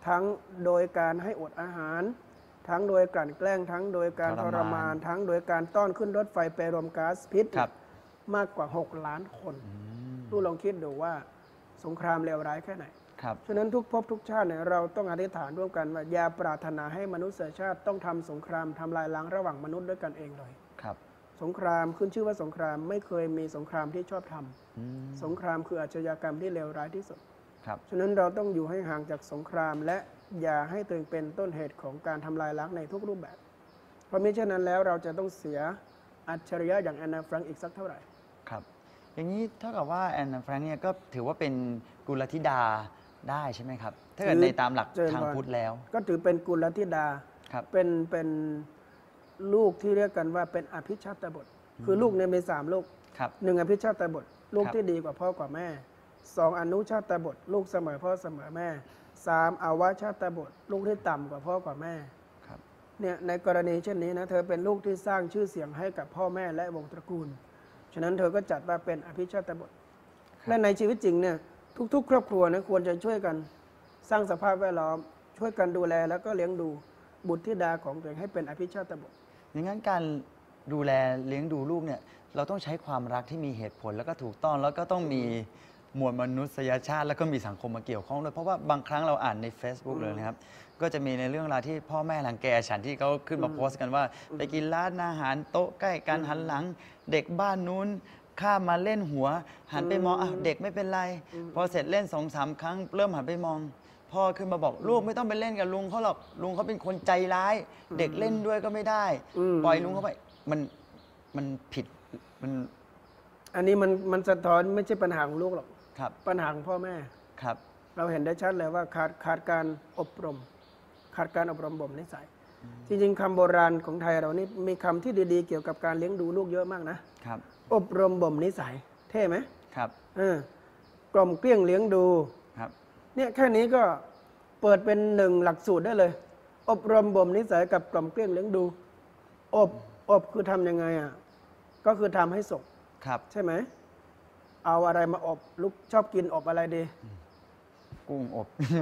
ทั้งโดยการให้อดอาหาร ทั้งโดยกลั่นแกล้งทั้งโดยการทรมานทั้งโดยการต้อนขึ้นรถไฟไปรมก๊าซพิษครับมากกว่า 6 ล้านคนดูลองคิดดูว่าสงครามเลวร้ายแค่ไหนครับฉะนั้นทุกภพทุกชาติเนี่ยเราต้องอธิษฐานร่วมกันว่าอย่าปรารถนาให้มนุษยชาติต้องทำสงครามทำลายล้างระหว่างมนุษย์ด้วยกันเองเลยครับสงครามขึ้นชื่อว่าสงครามไม่เคยมีสงครามที่ชอบทำสงครามคืออาชญากรรมที่เลวร้ายที่สุดครับฉะนั้นเราต้องอยู่ให้ห่างจากสงครามและอย่าให้ตัวเองเป็นต้นเหตุของการทำลายล้างในทุกรูปแบบ เพราะมิฉะนั้นแล้วเราจะต้องเสียอัจฉริยะอย่างแอนนาแฟรงก์อีกสักเท่าไหร่ครับ อย่างนี้เท่ากับว่าแอนนาแฟรงค์เนี่ยก็ถือว่าเป็นกุลธิดาได้ใช่ไหมครับ ถ้าเกิดในตามหลักทางพุทธแล้วก็ถือเป็นกุลธิดาครับเป็นลูกที่เรียกกันว่าเป็นอภิชาตบุตร คือลูกเนี่ยมี3ลูกครับหนึ่งอภิชาตบุตรลูกครับที่ดีกว่าพ่อกว่าแม่2อนุชาตบุตรลูกเสมอพ่อเสมอแม่3อาวชาตบุตรลูกที่ต่ำกว่าพ่อกว่าแม่ครับเนี่ยในกรณีเช่นนี้นะเธอเป็นลูกที่สร้างชื่อเสียงให้กับพ่อแม่และวงตระกูล ฉะนั้นเธอก็จัดว่าเป็นอภิชาตบุตร และในชีวิตจริงเนี่ยทุกๆ ครอบครัวนะควรจะช่วยกันสร้างสภาพแวดล้อม ช่วยกันดูแลแล้วก็เลี้ยงดูบุตรธิดาของตัวเองให้เป็นอภิชาตบุตรอย่างนั้นการดูแลเลี้ยงดูลูกเนี่ยเราต้องใช้ความรักที่มีเหตุผลแล้วก็ถูกต้องแล้วก็ต้องมีมวลมนุษยชาติ แล้วก็มีสังคมมาเกี่ยวข้องด้วยเพราะว่าบางครั้งเราอ่านใน Facebook เลยนะครับ ก็จะมีในเรื่องราวที่พ่อแม่รังแกฉันที่เขาขึ้นมาโพสต์กันว่า ไปกินร้านอาหารโต๊ะใกล้กันหันหลัง เด็กบ้านนู้นข้ามมาเล่นหัว หันไปมองเด็กไม่เป็นไร พอเสร็จเล่น2-3 ครั้งเริ่มหันไปมอง พ่อขึ้นมาบอกลูกไม่ต้องไปเล่นกับลุงเขาหรอกลุงเขาเป็นคนใจร้าย เด็กเล่นด้วยก็ไม่ได้ ปล่อยลุงเขาไปมันผิดมันอันนี้มันสะท้อนไม่ใช่ปัญหาของลูกหรอกครับปัญหาของพ่อแม่ครับเราเห็นได้ชัดเลยว่าขาดการอบรม ขาดการอบรมบ่มนิสัย จริงๆคำโบราณของไทยเรานี่มีคำที่ดีๆเกี่ยวกับการเลี้ยงดูลูกเยอะมากนะครับ อบรมบ่มนิสัย เท่ไหมครับกล่อมเกลี้ยงเลี้ยงดูครับเนี่ยแค่นี้ก็เปิดเป็น1หลักสูตรได้เลย อบรมบ่มนิสัยกับกล่อมเกลี้ยงเลี้ยงดู อบคือทำยังไงอ่ะก็คือทำให้สุกครับใช่ไหมเอาอะไรมาอบลูกชอบกินอบอะไรดีกุ้งอบ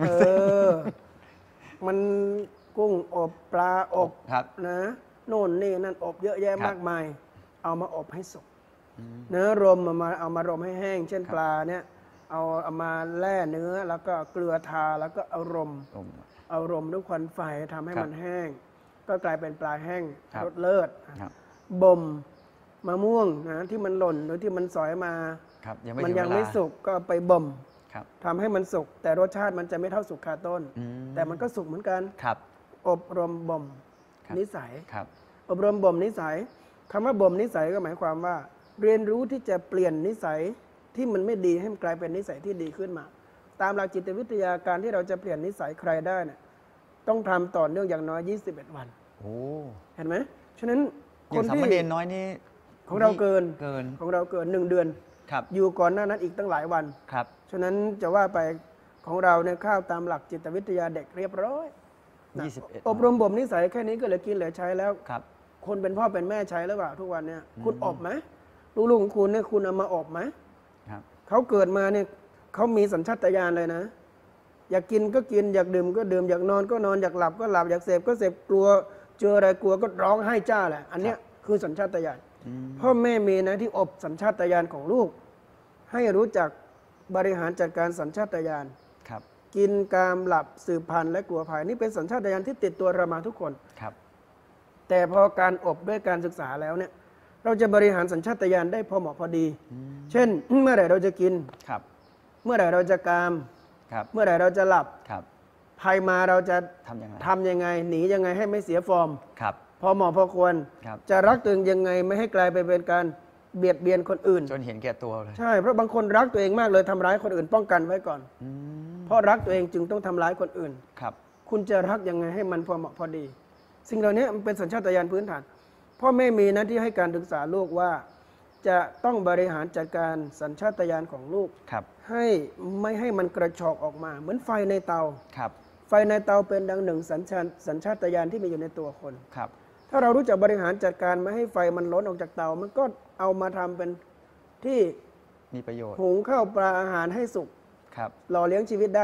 มันกุ้งอบปลาอบครับนะโน่นนี่นั่นอบเยอะแยะครับมากมาย เอามาอบให้สุกเนื้อรมเอามารมให้แห้ง เช่นครับปลาเนี่ยเอามาแล่เนื้อแล้วก็เกลือทาแล้วก็เอารม เอารมด้วยควันไฟทำให้ครับมันแห้ง ก็กลายเป็นปลาแห้งครับรสเลิศครับบ่มมะม่วงนะที่มันหล่นหรือที่มันสอยมาครับยังไม่มันถึงยังเวลาไม่สุกก็ไปบ่มครับทำให้มันสุกแต่รสชาติมันจะไม่เท่าสุกคาต้น แต่มันก็สุกเหมือนกันครับอบรมบ่มครับนิสัยครับอบรมบ่มนิสัยคำว่าบ่มนิสัยก็หมายความว่า เรียนรู้ที่จะเปลี่ยนนิสัยที่มันไม่ดีให้มันกลายเป็นนิสัยที่ดีขึ้นมา ตามหลักจิตวิทยาการที่เราจะเปลี่ยนนิสัยใครได้เนี่ยต้องทำต่อเนื่องอย่างน้อย 21 วันโอ้เห็นไหมฉะนั้นอคย่าน งสามที่เณรน้อยนี่ของเราเกินเกินของเราเกิน1 เดือนครับอยู่ก่อนหน้านั้นอีกตั้งหลายวันครับฉะนั้นจะว่าไปของเราเนี่ยเข้าตามหลักจิตวิทยาเด็กเรียบร้อยนะ 21 อบรมบ่มนิสัยแค่นี้ก็เหลือกินเหลือใช้แล้วครับคนเป็นพ่อเป็นแม่ใช้หรือเปล่าทุกวันเนี่ยคุณอบไหมลูกๆของคุณเนี่ยคุณเอามาอบไหมครับเขาเกิดมาเนี่ยเขามีสัญชาตญาณเลยนะ อยากกินก็กินอยากดื่มก็ดื่มอยากนอนก็นอนอยากหลับก็หลับอยากเสพก็เสพกลัวเจออะไรกลัวก็ร้องไห้จ้าแหละอันเนี้ยคือสัญชาตญาณพ่อแม่มีนะที่อบสัญชาตญาณของลูก ให้รู้จักบริหารจัดการสัญชาตญาณครับกินกามหลับสืบพันธุ์และกลัวภัยนี่เป็นสัญชาตญาณที่ติดตัวเรามาทุกคนครับแต่พอการอบด้วยการศึกษาแล้วเนี่ยเราจะบริหารสัญชาตญาณได้พอเหมาะพอดี เช่น เมื่อไหร่เราจะกินครับเมื่อไหร่เราจะกามครับเมื่อไหร่เราจะหลับครับภัยมาเราจะทำยังไงทำยังไงหนียังไงให้ไม่เสียฟอร์มครับพอเหมาะพอควรครับจะรักตัวเองยังไงไม่ให้กลายไปเป็นการเบียดเบียนคนอื่นจนเห็นแก่ตัวเลยใช่เพราะบางคนรักตัวเองมากเลยทำร้ายคนอื่นป้องกันไว้ก่อน เพราะรักตัวเองจึงต้องทำร้ายคนอื่นครับคุณจะรักยังไงให้มันพอเหมาะพอดี สิ่งเหล่านี้มันเป็นสัญชาตญาณพื้นฐานพ่อแม่มีหน้าที่ให้การศึกษาลูกว่า จะต้องบริหารจัดการสัญชาตญาณของลูกครับให้ไม่ให้มันกระชอกออกมา เหมือนไฟในเตาครับไฟในเตาเป็นดังหนึ่งสัญชาตญาณที่มีอยู่ในตัวคนครับถ้าเรารู้จักบริหารจัดการไม่ให้ไฟมันล้นออกจากเตา มันก็เอามาทำเป็นที่มีประโยชน์หุงข้าวปลาอาหารให้สุกครับหล่อเลี้ยงชีวิตได้ แ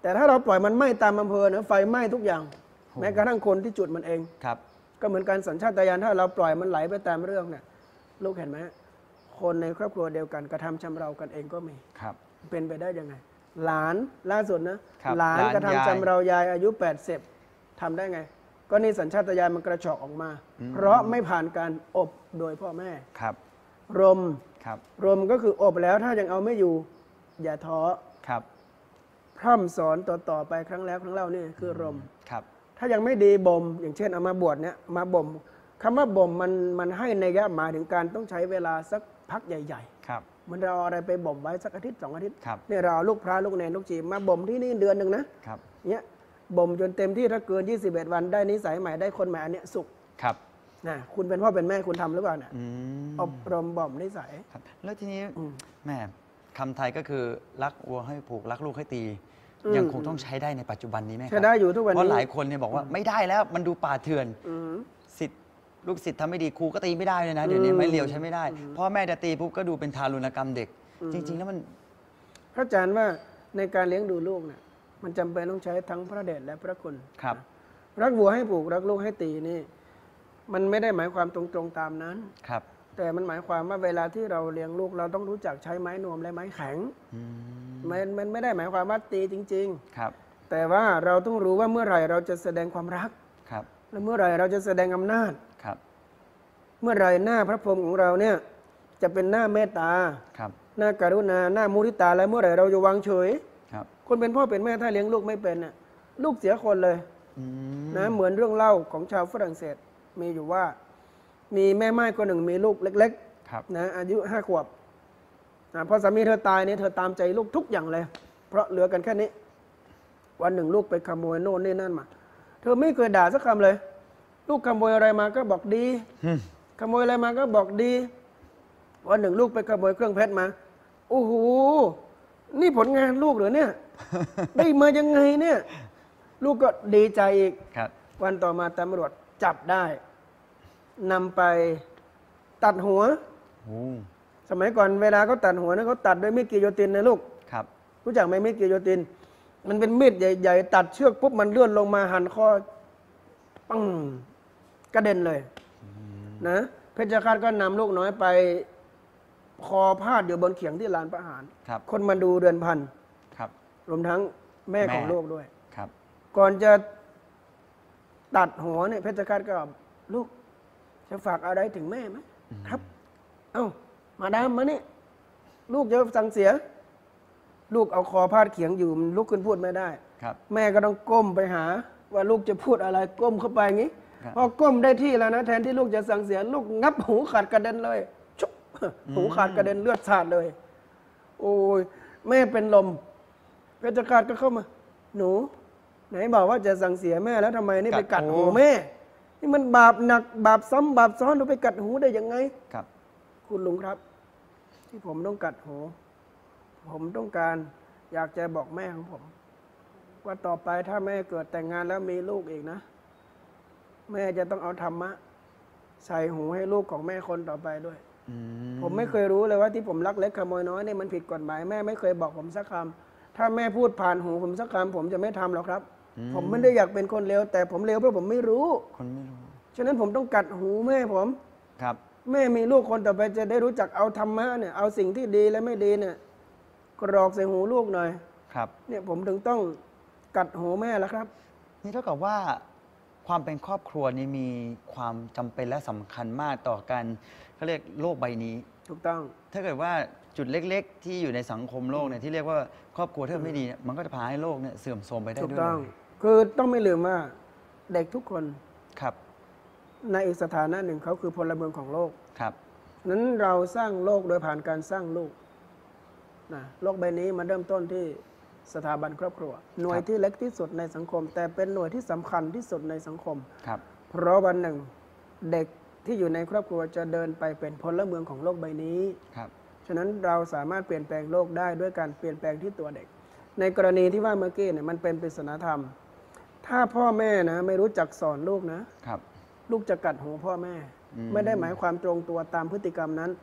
แต่ถ้าเราปล่อยมันไหม้ตามอำเภอเนี่ยไฟไหม้ทุกอย่าง แม้กระทั่งคนที่จุดมันเองครับก็เหมือนการสัญชาตญาณถ้าเราปล่อยมันไหลไปตามเรื่องเนี่ยลูกเห็นไหมคนในครอบครัวเดียวกันกระทำชำเรากันเองก็มีครับเป็นไปได้ยังไง หลานล่าสุดนะครับ หลานกระทำชำเรายายอายุ80ทำได้ไง ก็นี่สัญชาตญาณมันกระชอกออกมา เพราะไม่ผ่านการอบโดยพ่อแม่ครับรมครับรมก็คืออบแล้วถ้ายังเอาไม่อยู่ อย่าท้อครับพร่ำสอนต่อไปครั้งแล้วครั้งเล่านี่คือรมครับถ้ายังไม่ดีบ่มอย่างเช่นเอามาบวชเนี่ยมาบ่มคำว่าบ่มมันให้นัยยะหมายถึงการต้องใช้เวลาสักพักใหญ่ครับๆมันเราเอาอะไรไปบ่มไว้สักอาทิตย์2 อาทิตย์ครับเนี่ยเราเอาลูกพระลูกเนรลูกจีมาบ่มที่นี่เดือนหนึ่งนะครับ เนี่ยบ่มจนเต็มที่ถ้าเกิน21 วันได้นิสัยใหม่ได้คนใหม่อันเนี้ยสุขครับนะคุณเป็นพ่อเป็นแม่คุณทำหรือเปล่าเนี่ยอืมอบรมบ่มนิสัยครับแล้วทีนี้อืมแม่คำไทยก็คือรักวัวให้ผูกรักลูกให้ตีอืมยังคงต้องใช้ได้ในปัจจุบันนี้ไหมครัใช้ได้อยู่ทุกวันนี้เพราะหลายคนเนี่ยบอกว่าไม่ได้แล้วมันดูป่าเถื่อนอืมสิทธิ์ลูกศิษย์ทำไม่ดีครูก็ตีไม่ได้เลยนะเดี๋ยวนี้อืมไม่เลียวใช้ไม่ได้อืมพ่อแม่จะตีปุ๊บก็ดูเป็นทารุณกรรมเด็กอืมจริง ๆ แล้วมันพระอาจารย์ว่าในการเลี้ยงดูลูกเนี่ยมันจำเป็นต้องใช้ทั้งพระเดชและพระคุณครับรักวัวให้ผูกรักลูกให้ตีนี่มันไม่ได้หมายความตรงๆตามนั้นครับแต่มันหมายความว่าเวลาที่เราเลี้ยงลูกเราต้องรู้จักใช้ไม้นวมและไม้แข็งอืมมันไม่ได้หมายความว่าตีจริงครับๆ แต่ว่าเราต้องรู้ว่าเมื่อไหร่เราจะแสดงความรักครับและเมื่อไหร่เราจะแสดงอำนาจครับเมื่อไหร่หน้าพระพรหมของเราเนี่ยจะเป็นหน้าเมตตาครับหน้าการุณาหน้ามุทิตาและเมื่อไหร่เราจะวางเฉยครับคนเป็นพ่อเป็นแม่ถ้าเลี้ยงลูกไม่เป็นน่ะลูกเสียคนเลยอืมนะเหมือนเรื่องเล่าของชาวฝรั่งเศสมีอยู่ว่า มีแม่ไม้คนหนึ่งมีลูกเล็กครับๆนะอายุ5 ขวบพอสามีเธอตายเนี่ยเธอตามใจลูกทุกอย่างเลย เพราะเหลือกันแค่นี้ วันหนึ่งลูกไปขโมยโน่นนี่นั่นมา เธอไม่เคยด่าสักคำเลย ลูกขโมยอะไรมาก็บอกดีอืมขโมยอะไรมาก็บอกดี วันหนึ่งลูกไปขโมยเครื่องเพชรมาโอ้โหนี่ผลงานลูกเหรอเนี่ย ได้มายังไงเนี่ย ลูกก็ดีใจอีกครับวันต่อมาตำรวจจับได้นำไปตัดหัวโอ้สมัยก่อนเวลาเขาตัดหัวนะเขาตัดด้วยมีดกิโยตินนะลูกครับรู้จักไหมมีดกิโยติน มันเป็นมีดใหญ่ๆตัดเชือกปุ๊บมันเลื่อนลงมาหั่นคอปังกระเด็นเลยนะเพชฌฆาตก็นำลูกน้อยไปคอพาดอยู่บนเขียงที่ลานประหารครับคนมาดูเรือนพันครับรวมทั้งแม่ของแม่ลูกด้วยครับก่อนจะตัดหัวเนี่ยเพชฌฆาตก็ลูกจะฝากอะไรถึงแม่ไหมครับ เอ้ามาดามมานี่ลูกจะสั่งเสีย ลูกเอาคอพาดเขียงอยู่มันลุกขึ้นพูดไม่ได้ครับแม่ก็ต้องก้มไปหา ว่าลูกจะพูดอะไรก้มเข้าไปอย่างนี้ครับพอก้มได้ที่แล้วนะแทนที่ลูกจะสั่งเสีย ลูกงับหูขาดกระเด็นเลยชุบหูขาดกระเด็นเลือดสาดเลย โอ้ยแม่เป็นลมเพชฌฆาตก็เข้ามา หนู ไหนบอกว่าจะสั่งเสียแม่แล้วทำไมนี่ไปกัดหูแม่ นี่มันบาปหนักบาปซ้ำบาปซ้อนหนูไปกัดหูได้ยังไงครับคุณลุงครับ ที่ผมต้องกัดหู ผมต้องการอยากจะบอกแม่ของผม ว่าต่อไปถ้าแม่เกิดแต่งงานแล้วมีลูกอีกนะ แม่จะต้องเอาธรรมะ ใส่หูให้ลูกของแม่คนต่อไปด้วยอืผมไม่เคยรู้เลยว่าที่ผมลักเล็กขโมยน้อยเนี่ยมันผิดกฎหมายแม่ไม่เคยบอกผมสักคำถ้าแม่พูดผ่านหูผมสักคำผมจะไม่ทำหรอกครับ ผมไม่ได้อยากเป็นคนเลวแต่ผมเลวเพราะผมไม่รู้คนไม่รู้ฉะนั้นผมต้องกัดหูแม่ผมครับแม่มีลูกคนต่อไปจะได้รู้จักเอาธรรมะเนี่ยเอาสิ่งที่ดีและไม่ดีเนี่ยกรอกใส่หูลูกหน่อยครับเนี่ยผมถึงต้องกัดหูแม่แล้วครับนี่เท่ากับว่าความเป็นครอบครัวนี้มีความจำเป็นและสำคัญมากต่อการเขาเรียกโลกใบนี้ถูกต้องถ้าเกิดว่าจุดเล็ก ๆ ที่อยู่ในสังคมโลกเนี่ยที่เรียกว่าครอบครัวถ้าไม่ดีเนี่ยมันก็จะพาให้โลกเนี่ยเสื่อมโทรมไปได้ถูกด้วยต้องเลยคือต้องไม่ลืมว่าเด็กทุกคนครับในอีกสถานะหนึ่งเขาคือพลเมืองของโลกครับนั้นเราสร้างโลกโดยผ่านการสร้างลูกนะโลกใบนี้มันเริ่มต้นที่สถาบันครอบครัว หน่วยที่เล็กที่สุดในสังคม แต่เป็นหน่วยที่สำคัญที่สุดในสังคมครับเพราะวันหนึ่งเด็กที่อยู่ในครอบครัวจะเดินไปเป็นพลเมืองของโลกใบนี้ครับฉะนั้นเราสามารถเปลี่ยนแปลงโลกได้ด้วยการเปลี่ยนแปลงที่ตัวเด็ก ในกรณีที่ว่าเมื่อกี้เนี่ยมันเป็นปริศนาธรรม ถ้าพ่อแม่นะไม่รู้จักสอนลูกนะครับลูกจะกัดหูพ่อแม่อืมไม่ได้หมายความตรงตัวตามพฤติกรรมนั้นครับแ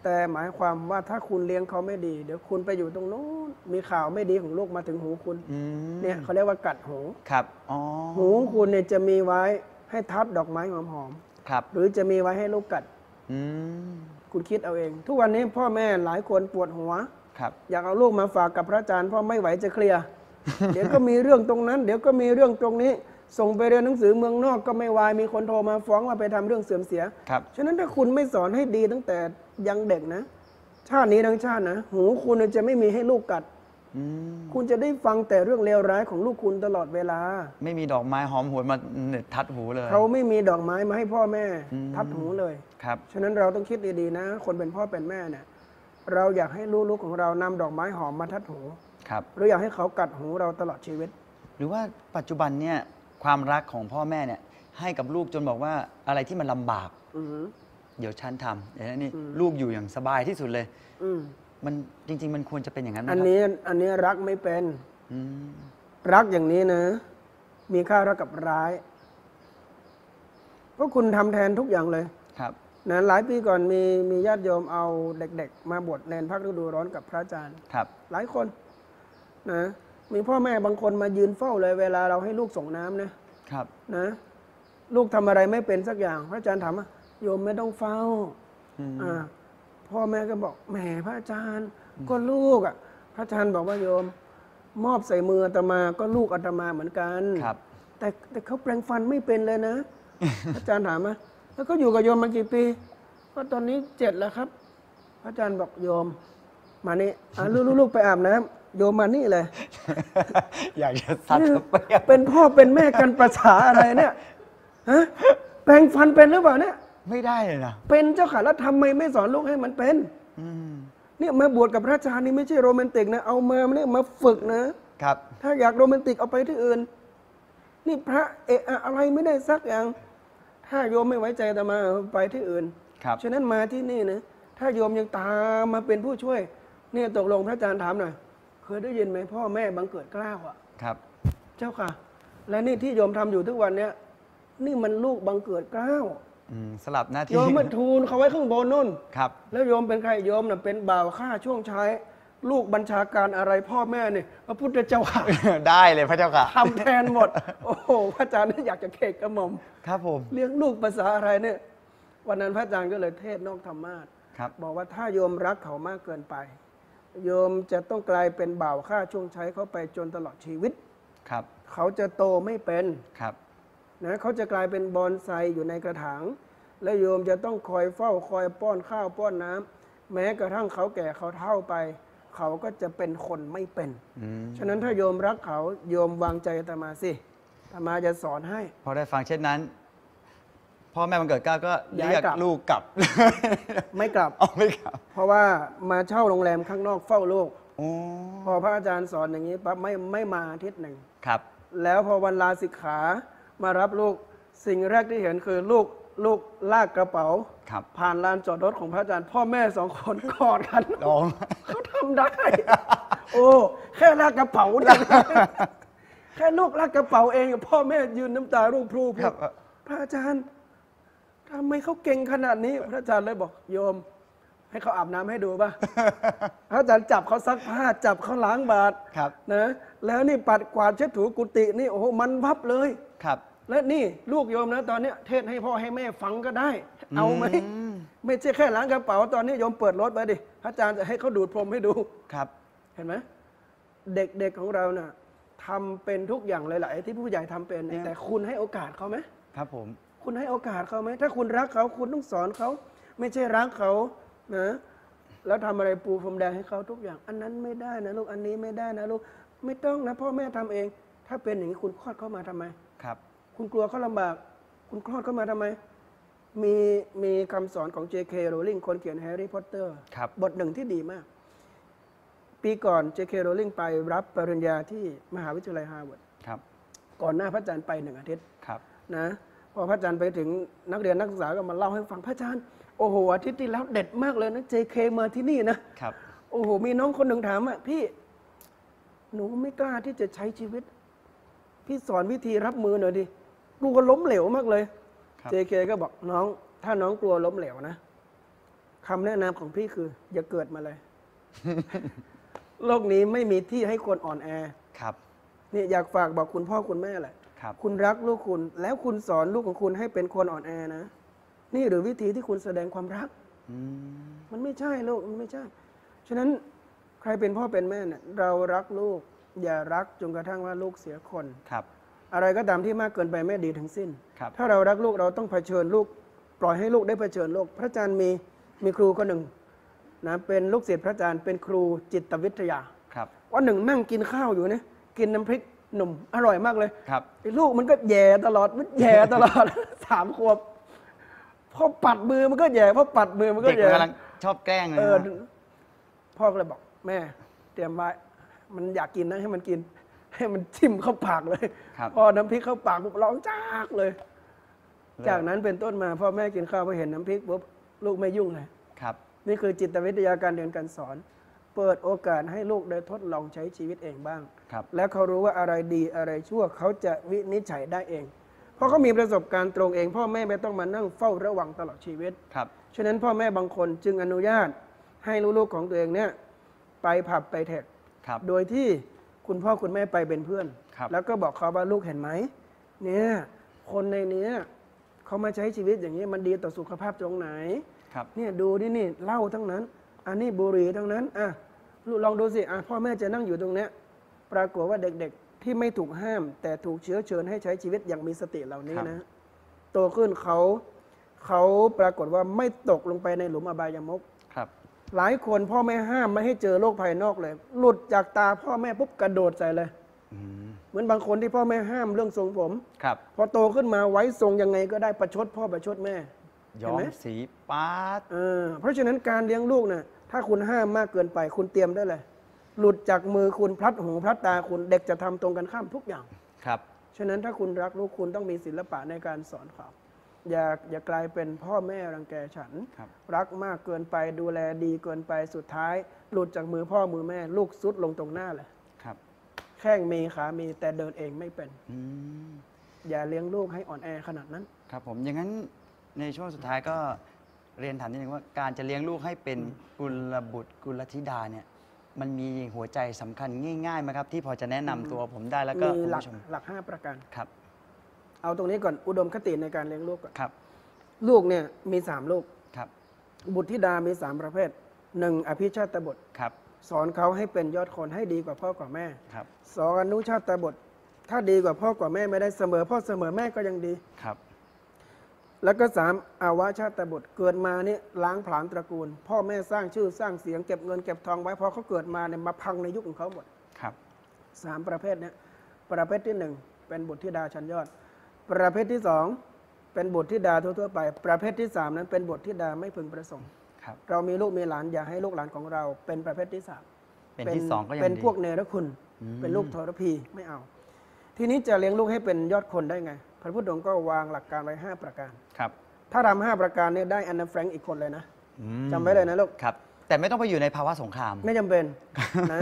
แต่หมายความว่าถ้าคุณเลี้ยงเขาไม่ดี เดี๋ยวคุณไปอยู่ตรงโน้นมีข่าวไม่ดีของลูกมาถึงหูคุณเนี่ยเขาเรียกว่ากัดหูครับอ๋อหูคุณเนี่ยจะมีไว้ให้ทับดอกไม้หอมครับๆหรือจะมีไว้ให้ลูกกัดอืมคุณคิดเอาเอง ทุกวันนี้พ่อแม่หลายคนปวดหัวครับอยากเอาลูกมาฝากกับพระอาจารย์เพราะไม่ไหวจะเคลียร์ เดี๋ยวก็มีเรื่องตรงนั้น เดี๋ยวก็มีเรื่องตรงนี้ ส่งไปเรียนหนังสือเมืองนอกก็ไม่วายมีคนโทรมาฟ้องว่าไปทำเรื่องเสื่อมเสียครับฉะนั้นถ้าคุณไม่สอนให้ดีตั้งแต่ยังเด็กนะ ชาตินี้ทั้งชาตินะหูคุณจะไม่มีให้ลูกกัดอืมคุณจะได้ฟังแต่เรื่องเลวร้ายของลูกคุณตลอดเวลาไม่มีดอกไม้หอมหวนมาทัดหูเลยเขาไม่มีดอกไม้มาให้พ่อแม่ ทัดหูเลยครับฉะนั้นเราต้องคิดดีๆนะ คนเป็นพ่อเป็นแม่เนี่ยเราอยากให้ลูกๆของเรานำดอกไม้หอมมาทัดหูครับหรืออยากให้เขากัดหูเราตลอดชีวิตหรือว่าปัจจุบันเนี่ยความรักของพ่อแม่เนี่ยให้กับลูกจนบอกว่าอะไรที่มันลำบากอือหือเดี๋ยวฉันทำเดี๋ยวนี่อืมลูกอยู่อย่างสบายที่สุดเลยอืมมันจริง ๆ มันควรจะเป็นอย่างนั้นไหมอันครับนี้รักไม่เป็นอืมรักอย่างนี้นะ มีค่าเท่ากับร้าย เพราะคุณทำแทนทุกอย่างเลยครับนะหลายปีก่อนมีญาติโยมเอาเด็กๆ มาบวชเนนภาคฤดูร้อนกับพระอาจารย์ครับหลายคนนะมีพ่อแม่บางคนมายืนเฝ้าเลยเวลาเราให้ลูกส่งน้ำนะครับ นะลูกทำอะไรไม่เป็นสักอย่าง พระอาจารย์ถามว่าโยมไม่ต้องเฝ้าอืมพ่อแม่ก็บอกแหมพระอาจารย์ก็ลูกอ่ะพระอาจารย์บอกว่าโยม มอบใส่มืออาตมาก็ลูกอาตมาเหมือนกันครับแต่เขาแปลงฟันไม่เป็นเลยนะ พระอาจารย์ถามว่าแล้วก็อยู่กับโยมมากี่ปีก็ตอนนี้7แล้วครับ พระอาจารย์บอกโยม มานี่ลูกไปอาบน้ำโยมมานี่เลยอยากจะซัดเข้าไปเป็นพ่อเป็นแม่กันประษาอะไรเนี่ยฮะแปลงฟันเป็นหรือเปล่าเนี่ยไม่ได้เลยนะเป็นเจ้าค่ะแล้วทำไมไม่สอนลูกให้มันเป็นอืมเนี่ยมาบวชกับพระอาจารย์นี่ไม่ใช่โรแมนติกนะเอามาฝึกนะครับถ้าอยากโรแมนติกเอาไปที่อื่น นี่พระเอะอะอะไรไม่ได้สักอย่าง ถ้าโยมไม่ไว้ใจอาตมาไปที่อื่นครับฉะนั้นมาที่นี่นะถ้าโยมยังตามมาเป็นผู้ช่วยเนี่ยตกลงพระอาจารย์ถามหน่อยเคยได้ยินไหมพ่อแม่บังเกิดเกล้าอ่ะครับเจ้าค่ะ และนี่ที่โยมทำอยู่ทุกวันเนี้ยนี่มันลูกบังเกิดเกล้าสลับหน้าที่โยมมาทูลเขาไว้ข้างบนนู่นครับแล้วโยมเป็นใครโยมน่ะเป็นบ่าวข้าช่วงใช้ลูกบัญชาการอะไรพ่อแม่เนี่ยพระพุทธเจ้าค่ะได้เลยพระเจ้าค่ะทำแทนหมด โอ้โหพระอาจารย์นี่อยากจะเขกกระหม่อมครับผมเลี้ยงลูกภาษาอะไรเนี่ย วันนั้นพระอาจารย์ก็เลยเทศน์นอกธรรมาสน์ครับบอกว่าถ้าโยมรักเขามากเกินไป โยมจะต้องกลายเป็นบ่าวข้าช่วงใช้เขาไปจนตลอดชีวิตครับเขาจะโตไม่เป็นครับนะเขาจะกลายเป็นบอนไซอยู่ในกระถาง และโยมจะต้องคอยเฝ้าคอยป้อนข้าวป้อนน้ำแม้กระทั่งเขาแก่เขาเฒ่าไป เขาก็จะเป็นคนไม่เป็นอืมฉะนั้นถ้าโยมรักเขาโยมวางใจอาตมาสิอาตมาจะสอนให้พอได้ฟังเช่นนั้น พ่อแม่บังเกิดเกล้าก็ย้ายเรียกกลับลูกกลับไม่กลับเอาไม่กลับเพราะว่ามาเช่าโรงแรมข้างนอกเฝ้าลูกโอ้พอพระอาจารย์สอนอย่างนี้ปั๊บไม่มาอาทิตย์หนึ่งครับแล้วพอวันลาสิกขามารับลูกสิ่งแรกที่เห็นคือลูกลากกระเป๋าครับผ่านลานจอดรถของพระอาจารย์ พ่อแม่2 คนกอดกันร้องเขาทำได้ โอ้แค่ลากกระเป๋าเนี่ยแค่ลูกลากกระเป๋าเองพ่อแม่ยืนน้ำตาร่วงพรูครับพระอาจารย์ทำไมเขาเก่งขนาดนี้ พระอาจารย์เลยบอกโยม ให้เขาอาบน้ำให้ดูป่ะ พระอาจารย์จับเขาซักผ้าจับเขาล้างบาตรครับนะแล้วนี่ปัดกวาดเช็ดถูกุฏินี่โอ้โหมันพับเลยครับและนี่ลูกโยมนะตอนเนี้ยเทศให้พ่อให้แม่ฟังก็ได้ เอาไหมอืมไม่ใช่แค่ล้างกระเป๋าตอนนี้โยมเปิดรถไปดิพระอาจารย์จะให้เขาดูดพรมให้ดูครับเห็นไหมเด็กๆของเราน่ะทำเป็นทุกอย่างเลยแหละไอ้ที่ผู้ใหญ่ทำเป็นเนี่ยเนี่ยแต่คุณให้โอกาสเขาไหมครับผมคุณให้โอกาสเขาไหมถ้าคุณรักเขาคุณต้องสอนเขาไม่ใช่รักเขานะแล้วทำอะไรปูพรมแดงให้เขาทุกอย่าง อันนั้นไม่ได้นะลูกอันนี้ไม่ได้นะลูกไม่ต้องนะพ่อแม่ทำเอง ถ้าเป็นอย่างนี้คุณคลอดเข้ามาทำไมครับคุณกลัวเขาลำบาก คุณคลอดเข้ามาทำไม มีคำสอนของ J.K. Rowling คนเขียนแฮร์รี่พอตเตอร์ครับบทหนึ่งที่ดีมาก ปีก่อน J.K. Rowling ไปรับปริญญาที่มหาวิทยาลัยฮาร์วาร์ดครับก่อนหน้าพระอาจารย์ไป1 อาทิตย์ครับนะพอพระอาจารย์ไปถึงนักเรียนนักศึกษาก็มาเล่าให้ฟังพระอาจารย์โอ้โหอาทิตย์ที่แล้วเด็ดมากเลยนะ J.K. มาที่นี่นะครับ โอ้โหมีน้องคนหนึ่งถามอ่ะพี่หนูไม่กล้าที่จะใช้ชีวิต พี่สอนวิธีรับมือหน่อยดิกลัวล้มเหลวมากเลยครับ JK ก็บอกน้องถ้าน้องกลัวล้มเหลวนะคำแนะนำของพี่คือ อย่าเกิดมาเลย โลกนี้ไม่มีที่ให้คนอ่อนแอครับนี่อยากฝากบอกคุณพ่อคุณแม่แหละครับคุณรักลูกคุณ แล้วคุณสอนลูกของคุณให้เป็นคนอ่อนแอนะ นี่หรือวิธีที่คุณแสดงความรักอืมมันไม่ใช่ลูกมันไม่ใช่ ฉะนั้นใครเป็นพ่อเป็นแม่เนี่ยเรารักลูก อย่ารักจนกระทั่งว่าลูกเสียคนครับอะไรก็ตามที่มากเกินไปไม่ดีทั้งสิ้นครับถ้าเรารักลูกเราต้องเผชิญลูก ปล่อยให้ลูกได้เผชิญโลก พระอาจารย์มีครูคนหนึ่งนะเป็นลูกศิษย์พระอาจารย์เป็นครูจิตวิทยาครับวันหนึ่งนั่งกินข้าวอยู่เนี่ยกินน้ำพริกหนุ่มอร่อยมากเลยครับไอ้ลูกมันก็แย่ตลอดมันแย่ตลอด 3 ขวบพอปัดมือมันก็แย่พอปัดมือมันก็เด็กแย่มันกำลังชอบแกล้งเลยเออนะพ่อก็เลยบอกแม่เตรียมไว้มันอยากกินนะให้มันกิน ให้มันทิ่มเข้าปากเลยครับพอน้ำพริกเข้าปากปุ๊บร้องจากเลย จากนั้นเป็นต้นมาพ่อแม่กินข้าวพอเห็นน้ำพริกปุ๊บลูกไม่ยุ่งเลยครับนี่คือจิตวิทยาการเรียนการสอน เปิดโอกาสให้ลูกได้ทดลองใช้ชีวิตเองบ้างครับแล้วเขารู้ว่าอะไรดีอะไรชั่วเขาจะวินิจฉัยได้เอง เพราะเขามีประสบการณ์ตรงเอง พ่อแม่ไม่ต้องมานั่งเฝ้าระวังตลอดชีวิตครับฉะนั้นพ่อแม่บางคนจึงอนุญาตให้ลูกๆของตัวเองเนี่ยไปผับไปเทคครับโดยที่คุณพ่อคุณแม่ไปเป็นเพื่อนครับแล้วก็บอกเขาว่าลูกเห็นไหมเนี่ยคนในเนี้ยเขามาใช้ชีวิตอย่างนี้มันดีต่อสุขภาพตรงไหนครับเนี่ยดูนี่เหล้าทั้งนั้น อันนี้บุหรี่ทั้งนั้นอ่ะลูกลองดูสิอ่ะพ่อแม่จะนั่งอยู่ตรงเนี้ยปรากฏว่าเด็กๆที่ไม่ถูกห้าม แต่ถูกเชื้อเชิญให้ใช้ชีวิตอย่างมีสติเหล่านี้นะโตขึ้นเขาปรากฏว่าไม่ตกลงไปในหลุมอบายมุขครับหลายคนพ่อแม่ห้ามไม่ให้เจอโลกภายนอกเลย หลุดจากตาพ่อแม่ปุ๊บกระโดดใส่เลยอืมเหมือนบางคนที่พ่อแม่ห้ามเรื่องทรงผมครับพอโตขึ้นมาไว้ทรงยังไงก็ได้ประชดพ่อประชดแม่ย้อมสีป๊าดเพราะฉะนั้นการเลี้ยงลูกน่ะถ้าคุณห้ามมากเกินไปคุณเตรียมได้เลย หลุดจากมือคุณพลัดหูพลัดตาคุณเด็กจะทำตรงกันข้ามทุกอย่างครับฉะนั้นถ้าคุณรักลูกคุณต้องมีศิลปะในการสอนเขาอย่ากลายเป็นพ่อแม่รังแกฉันครับรักมากเกินไปดูแลดีเกินไปสุดท้าย หลุดจากมือพ่อมือแม่ ลูกซุดลงตรงหน้าเลยครับแข้งมีขามีแต่เดินเองไม่เป็นอืมอย่าเลี้ยงลูกให้อ่อนแอขนาดนั้นครับผมอย่างนั้นในช่วงสุดท้ายก็เรียนถามนิดนึงว่าการจะเลี้ยงลูกให้เป็นกุลบุตรกุลธิดาเนี่ยมันมีหัวใจสำคัญง่ายๆไหมครับ ที่พอจะแนะนำตัวผมได้แล้วก็มีคุณหลักผู้ชม 5 ประการครับเอาตรงนี้ก่อนอุดมคติในการเลี้ยงลูกก่อนครับลูกเนี่ยมี3ลูกครับบุตรธิดามี3ประเภท 1. อภิชาตบุตรครับสอนเขาให้เป็นยอดคนให้ดีกว่าพ่อกว่าแม่ครับ 2. อนุชาตบุตรถ้าดีกว่าพ่อกว่าแม่ไม่ได้เสมอพ่อเสมอแม่ก็ยังดีครับแล้วก็ 3. อาวชาตบุตรเกิดมานี่ล้างผลาญตระกูล พ่อแม่สร้างชื่อสร้างเสียงเก็บเงินเก็บทองไว้พอเขาเกิดมาเนี่ยมาพังในยุคของเขาหมดครับ 3 ประเภทเนี่ยประเภทที่ 1 เป็นบุตรธิดาชั้นยอด ประเภทที่ 2 เป็นบุตรธิดาทั่วๆไป ประเภทที่ 3 นั้นเป็นบุตรธิดาไม่พึงประสงค์ครับเรามีลูกมีหลานอย่าให้ลูกหลานของเราเป็นประเภทที่3 เป็นที่สองก็ยังเป็นดีพวกเนรคุณอืมเป็นลูกทรพีไม่เอา ทีนี้จะเลี้ยงลูกให้เป็นยอดคนได้ไง พระพุทธองค์ก็วางหลักการไว้5ประการครับถ้าทำ5ประการนี้ได้แอนนาแฟรงค์อีกคนเลยนะอืมจำไว้เลยนะลูกครับ แต่ไม่ต้องไปอยู่ในภาวะสงครามไม่จำเป็นนะ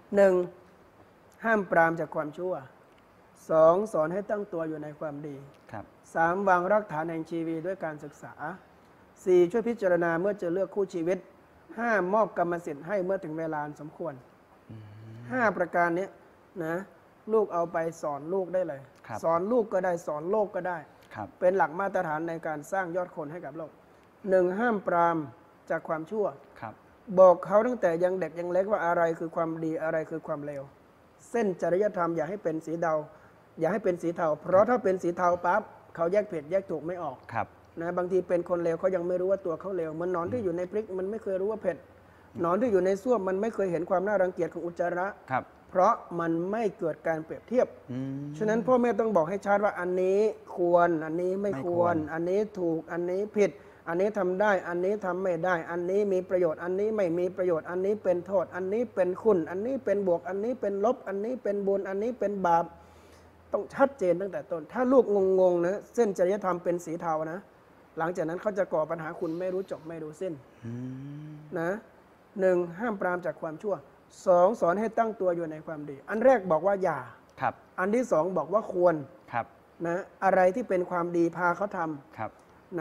1. ห้ามปรามจากความชั่ว 2. สอนให้ตั้งตัวอยู่ในความดีครับ 3. วางรากฐานแห่งชีวิตด้วยการศึกษา 4. ช่วยพิจารณาเมื่อจะเลือกคู่ชีวิต 5. มอบกรรมสิทธิ์ให้เมื่อถึงเวลาสมควร 5 ประการนี้นะลูกเอาไปสอนลูกได้เลยครับสอนลูกก็ได้สอนโลกก็ได้ครับเป็นหลักมาตรฐานในการสร้างยอดคนให้กับโลก 1. ห้ามปรามจากความชั่วครับบอกเขาตั้งแต่ยังเด็กยังเล็กว่าอะไรคือความดีอะไรคือความเลว เส้นจริยธรรมอย่าให้เป็นสีดำอย่าให้เป็นสีเทาเพราะถ้าเป็นสีเทาปั๊บเขาแยกผิดแยกถูกไม่ออกครับนะบางทีเป็นคนเลวเขายังไม่รู้ว่าตัวเขาเลวเหมือนหนอนที่อยู่ในพริกมันไม่เคยรู้ว่าเผ็ดหนอนที่อยู่ในส้วมมันไม่เคยเห็นความน่ารังเกียจของอุจจาระครับเพราะมันไม่เกิดการเปรียบเทียบอืมฉะนั้นพ่อแม่ต้องบอกให้ชัดว่าอันนี้ควรอันนี้ไม่ไม่คคว วรรอันนี้ถูกอันนี้ผิด อันนี้ทำได้อันนี้ทำไม่ได้ อันนี้มีประโยชน์อันนี้ไม่มีประโยชน์อันนี้เป็นโทษ อันนี้เป็นคุณอันนี้เป็นบวกอันนี้เป็นลบ อันนี้เป็นบุญอันนี้เป็นบาปต้องชัดเจนตั้งแต่ต้น ถ้าลูกงงๆนะเส้นจริยธรรมเป็นสีเทานะหลังจากนั้นเขาจะก่อปัญหาคุณไม่รู้จบไม่รู้สิ้นอืมนะ1. ห้ามปรามจากความชั่ว 2. สอนให้ตั้งตัวอยู่ในความดี อันแรกบอกว่าอย่าครับอันที่ 2 บอกว่าควรครับนะอะไรที่เป็นความดีพาเขาทครับำนะ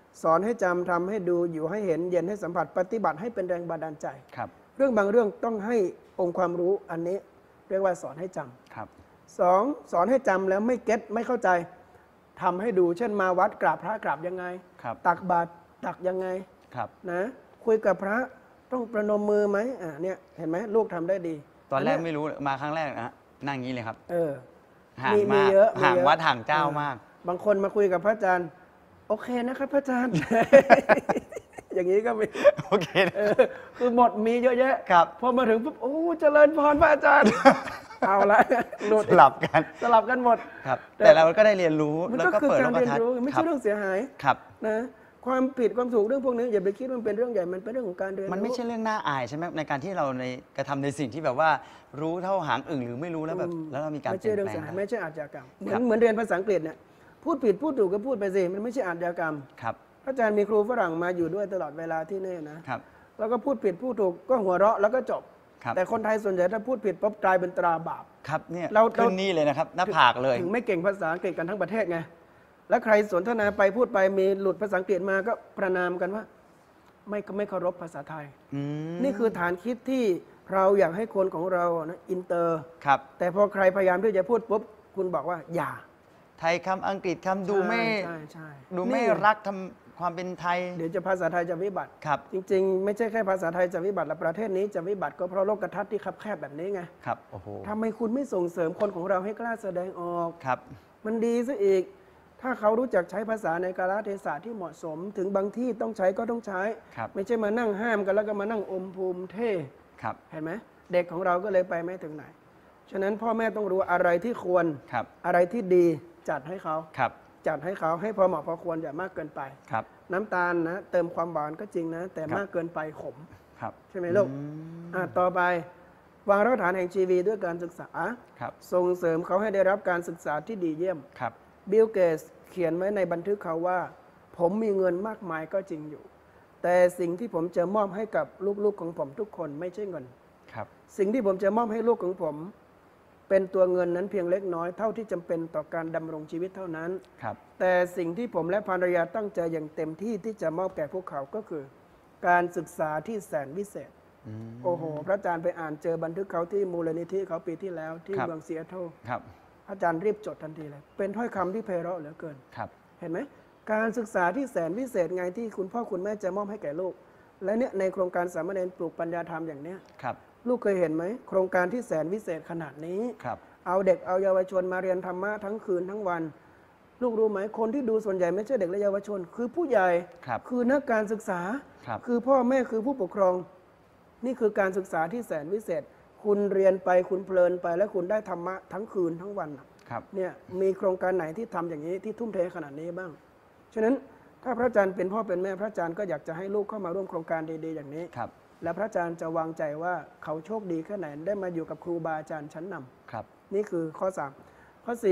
สอนให้จำทำให้ดูอยู่ให้เห็นเย็นให้สัมผัสปฏิบัติให้เป็นแรงบันดาลใจครับเรื่องบางเรื่องต้องให้องค์ความรู้อันนี้เรียกว่าสอนให้จำครับสองสอนให้จำแล้วไม่เก็ตไม่เข้าใจทำให้ดูเช่นมาวัดกราบพระกราบยังไงครับตักบาตรตักยังไงครับนะคุยกับพระต้องประนมมือไหมเนี่ยเห็นไหมลูกทำได้ดีตอนแรกเยไม่รู้มาครั้งแรกนะฮะนั่งอย่างนี้เลยครับ ห่างมีมากเยอะห่างมีเยอะวัดห่างเจ้ามากบางคนมาคุยกับพระอาจารย์ โอเคนะครับพระอาจารย์ อย่างนี้ก็มีโอเคนะคือหมดมีเยอะแยะครับพอมาถึงปุ๊บโอ้เจริญพรพระอาจารย์ เอาละหลุดสลับกันสลับกันหมดครับ แต่เราก็ได้เรียนรู้มันแล้วก็ก็คือเปิดการโลกเรียนทัศน์รู้ไม่ครัใช่บเรื่องเสียหายครับนะความผิดความถูกเรื่องพวกนี้อย่าไปคิดว่ามันเป็นเรื่องใหญ่มันเป็นเรื่องของการเรียนรู้มันไม่ใช่เรื่องน่าอายใช่ไหมในการที่เราในกระทำในสิ่งที่แบบว่ารู้เท่าหางอึ่งหรือไม่รู้แล้วแบบแล้วเรามีการไม่เปลี่ใช่ยนเรื่องแปลเสียงหายได้ไม่ใช่อาชญากรรมเหมืครัอนบเหมือนเรียนภาษาอังกฤษเนี่ยพูดผิดพูดถูกก็พูดไปสิมันไม่ใช่อาชญากรรมครับพระอาจารย์มีครูฝรั่งมาอยู่ด้วยตลอดเวลาที่นี่นะครับ แล้วก็พูดผิดพูดถูกก็หัวเราะแล้วก็จบครับแต่คนไทยส่วนใหญ่ถ้าพูดผิดปุ๊บกลายเป็นตราบาปครับเนี่ยเราขึ้นนี่เลยนะครับ หน้าผากเลยถึงไม่เก่งภาษาอังกฤษกันทั้งประเทศไงแล้วใครสนทนาไปพูดไปมีหลุดภาษาอังกฤษมาก็ประนามกันว่าไม่เคารพภาษาไทยอืมนี่คือฐานคิดที่เราอยากให้คนของเรานะอินเตอร์ครับแต่พอใครพยายามที่จะพูดปุ๊บคุณบอกว่าอย่าไทยคำอังกฤษคำดูไม่ใช่ดูไม่นี่รักทำความเป็นไทยเดี๋ยวจะภาษาไทยจะวิบัติครับจริงๆ ไม่ใช่แค่ภาษาไทยจะวิบัติและประเทศนี้จะวิบัติก็เพราะโลกทัศน์ที่คับแคบแบบนี้ไงครับโอ้โหทำไมคุณไม่ส่งเสริมคนของเราให้กล้าแสดงออกครับมันดีซะอีก ถ้าเขารู้จักใช้ภาษาในกาลเทศะที่เหมาะสม ถึงบางที่ต้องใช้ก็ต้องใช้ครับไม่ใช่มานั่งห้ามกันแล้วก็มานั่งอมภูมิเท่ครับเห็นไหมเด็กของเราก็เลยไปไม่ถึงไหน ฉะนั้นพ่อแม่ต้องรู้อะไรที่ควรครับอะไรที่ดีจัดให้เขาครับจัดให้เขาให้พอเหมาะพอควรอย่ามากเกินไปครับน้ำตาลนะเติมความหวานก็จริงนะ แต่ครับมากเกินไปขมครับใช่ไหมลูกต่อไปวางรากฐานแห่งชีวิตด้วยการศึกษาครับส่งเสริมเขาให้ได้รับการศึกษาที่ดีเยี่ยมครับบิลเกตส์เขียนไว้ในบันทึกเขาว่า ผมมีเงินมากมายก็จริงอยู่ แต่สิ่งที่ผมจะมอบให้กับลูกๆของผมทุกคนไม่ใช่เงินครับสิ่งที่ผมจะมอบให้ลูกของผม เป็นตัวเงินนั้นเพียงเล็กน้อยเท่าที่จำเป็นต่อการดำรงชีวิตเท่านั้นครับแต่สิ่งที่ผมและภรรยาตั้งใจอย่างเต็มที่ที่จะมอบแก่พวกเขาก็คือ การศึกษาที่แสนวิเศษ โอ้โห พระอาจารย์ไปอ่านเจอบันทึกเขาที่มูลนิธิเขาปีที่แล้วที่ครับเมืองซีแอตเทิลครับพระอาจารย์รีบจดทันทีเลย เป็นถ้อยคำที่ไพเราะเหลือเกินครับเห็นไหมการศึกษาที่แสนวิเศษไงที่คุณพ่อคุณแม่จะมอบให้แก่ลูก และเนี่ยในโครงการสามเณรปลูกปัญญาธรรมอย่างเนี้ยครับลูกเคยเห็นไหมโครงการที่แสนวิเศษขนาดนี้ครับเอาเด็กเอาเยาวชนมาเรียนธรรมะทั้งคืนทั้งวัน ลูกรู้ไหมคนที่ดูส่วนใหญ่ไม่ใช่เด็กและเยาวชน คือผู้ใหญ่ครับคือนักการศึกษาครับคือพ่อแม่คือผู้ปกครอง นี่คือการศึกษาที่แสนวิเศษ คุณเรียนไปคุณเพลินไป และคุณได้ธรรมะทั้งคืนทั้งวันน่ะครับเนี่ยมีโครงการไหนที่ทำอย่างนี้ที่ทุ่มเทขนาดนี้บ้าง ฉะนั้นถ้าพระอาจารย์เป็นพ่อเป็นแม่พระอาจารย์ก็อยากจะให้ลูกเข้ามาร่วมโครงการดีๆอย่างนี้ครับและพระอาจารย์จะวางใจว่าเขาโชคดีแค่ไหนได้มาอยู่กับครูบาอาจารย์ชั้นนำครับนี่คือข้อ 3 ข้อ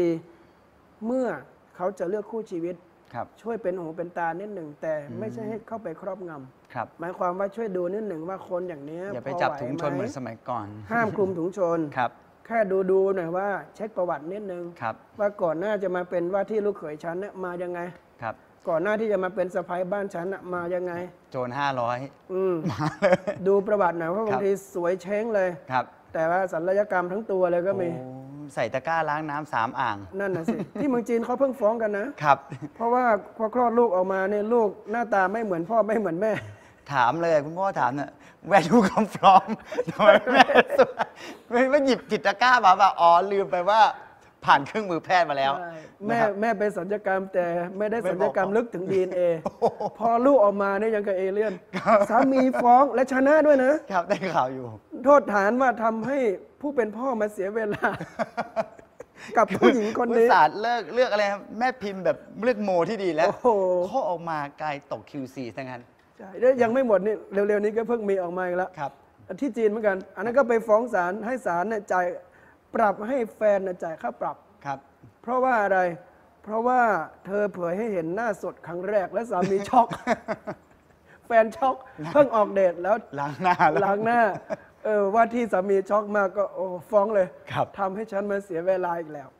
4 เมื่อเขาจะเลือกคู่ชีวิตครับช่วยเป็นหูเป็นตานิดหนึ่งแต่ไม่ใช่ให้เข้าไปครอบงครับำหมายความว่าช่วยดูนิดหนึ่งว่าคนอย่างนี้อย่าไปพจับไหวถุงชนเหมือนสมัยก่อนห้ามคลุมถุงชนครับแค่ดูหน่อยว่าเช็คประวัตินิดนึงครับว่าก่อนหน้าจะมาเป็นว่าที่ลูกเขยฉันเนี่ยมายังไงครับก่อนหน้าที่จะมาเป็นสะใภ้บ้านฉันน่ะมายังไงโจร500 อืมดูประวัติหน่อยเพราะบางทีสวยเช้งเลยครับแต่ว่าศัลยกรรมทั้งตัวเลยก็มีโอ้ใส่ตะกร้าล้างน้ำ3 อ่างนั่นน่ะสิ ที่เมืองจีนเขาเพิ่งฟ้องกันนะ เพราะว่าพอคลอดลูกออกมาเนี่ยลูกหน้าตาไม่เหมือนพ่อไม่เหมือนแม่ถามเลยคุณพ่อถามเนี่ยแวร์ดูคำฟรอมทำไมแม่สวยไม่หยิบจิตตะกร้ามาว่าอ๋อลืมไปว่าผ่านเครื่องมือแพทย์มาแล้วใช่นะครับแม่เป็นศัลยกรรมแต่ไม่ได้ไม่ศับลอกยกรรมลึกถึง DNA พอลูกออกมาเนี่ยยังกับเอเลี่ยนสามีฟ้องและชนะด้วยนะครับได้ข่าวอยู่โทษฐานว่าทำให้ผู้เป็นพ่อมาเสียเวลา กับผู้หญิงคนนี้อุตส่าห์เลือกอะไรครับแม่พิมพ์แบบเลือกโมที่ดีแล้วโอ้โหข้อออกมากลายตก QC ซะงั้นใช่แล้วยังไม่หมดนี่เร็วๆนี้ก็เพิ่งมีออกมาอีกแล้วครับที่จีนเหมือนกัน อันนั้นก็ไปฟ้องศาลให้ศาลเนี่ยจ่ายปรับให้แฟนเนี่ยจ่ายค่าปรับครับเพราะว่าอะไร เพราะว่าเธอเผยให้เห็นหน้าสดครั้งแรกและสามีช็อก แฟนช็อกเพิ่งออกเดทแล้วล้างหน้าแล้วล้างหน้าว่าที่สามีช็อกมากก็โอ้ฟ้องเลยครับทำให้ฉันมาเสียเวลาอีกแล้วครับ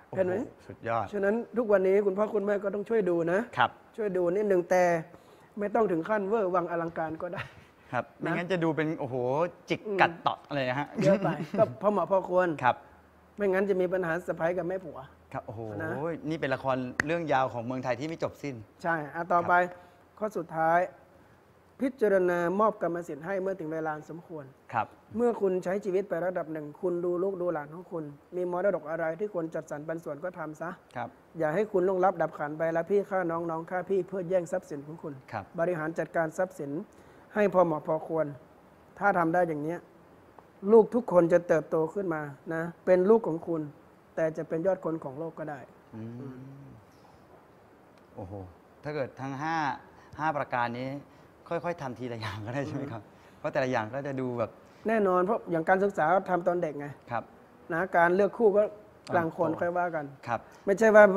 เห็นไหมโอ้โสุดยอดฉะนั้นทุกวันนี้คุณพ่อคุณแม่ก็ต้องช่วยดูนะครับช่วยดูนิดหนึ่งแต่ไม่ต้องถึงขั้นเวอร์วังอลังการก็ได้ครับไม่นะงั้นจะดูเป็นโอ้โหจิกกัดเตาะอะไรนะฮะเยอะไป ก็พอเหมาะพอควรครับไม่งั้นจะมีปัญหาสะพ้ายกับแม่ผัวครับโอ้โหนะนี่เป็นละครเรื่องยาวของเมืองไทยที่ไม่จบสิ้นใช่ต่อไปข้อสุดท้าย พิจารณามอบกรรมสิทธิ์ให้เมื่อถึงเวลาสมควรครับเมื่อคุณใช้ชีวิตไประดับหนึ่ง คุณดูลูกดูหลานของคุณ มีมรดกอะไรที่ควรจัดสรรปันส่วนก็ทำซะครับอย่าให้คุณลงรับดับขันไปแล้วพี่ฆ่าน้องน้องฆ่าพี่เพื่อแย่งทรัพย์สินของคุณครับบริหารจัดการทรัพย์สินให้พอเหมาะพอควร ถ้าทำได้อย่างนี้ยลูกทุกคนจะเติบโตขึ้นมานะเป็นลูกของคุณ แต่จะเป็นยอดคนของโลกก็ได้โอ้โห ถ้าเกิดทั้ง5ประการนี้ ค่อยๆทำทีละอย่างก็ได้ใช่ไหมครับ เพราะแต่ละอย่างก็จะดูแบบแน่นอนเพราะอย่างการศึกษาทำตอนเด็กไงครับนะการเลือกคู่ก็กลางคนโอ้ค่อยว่ากันครับไม่ใช่ว่า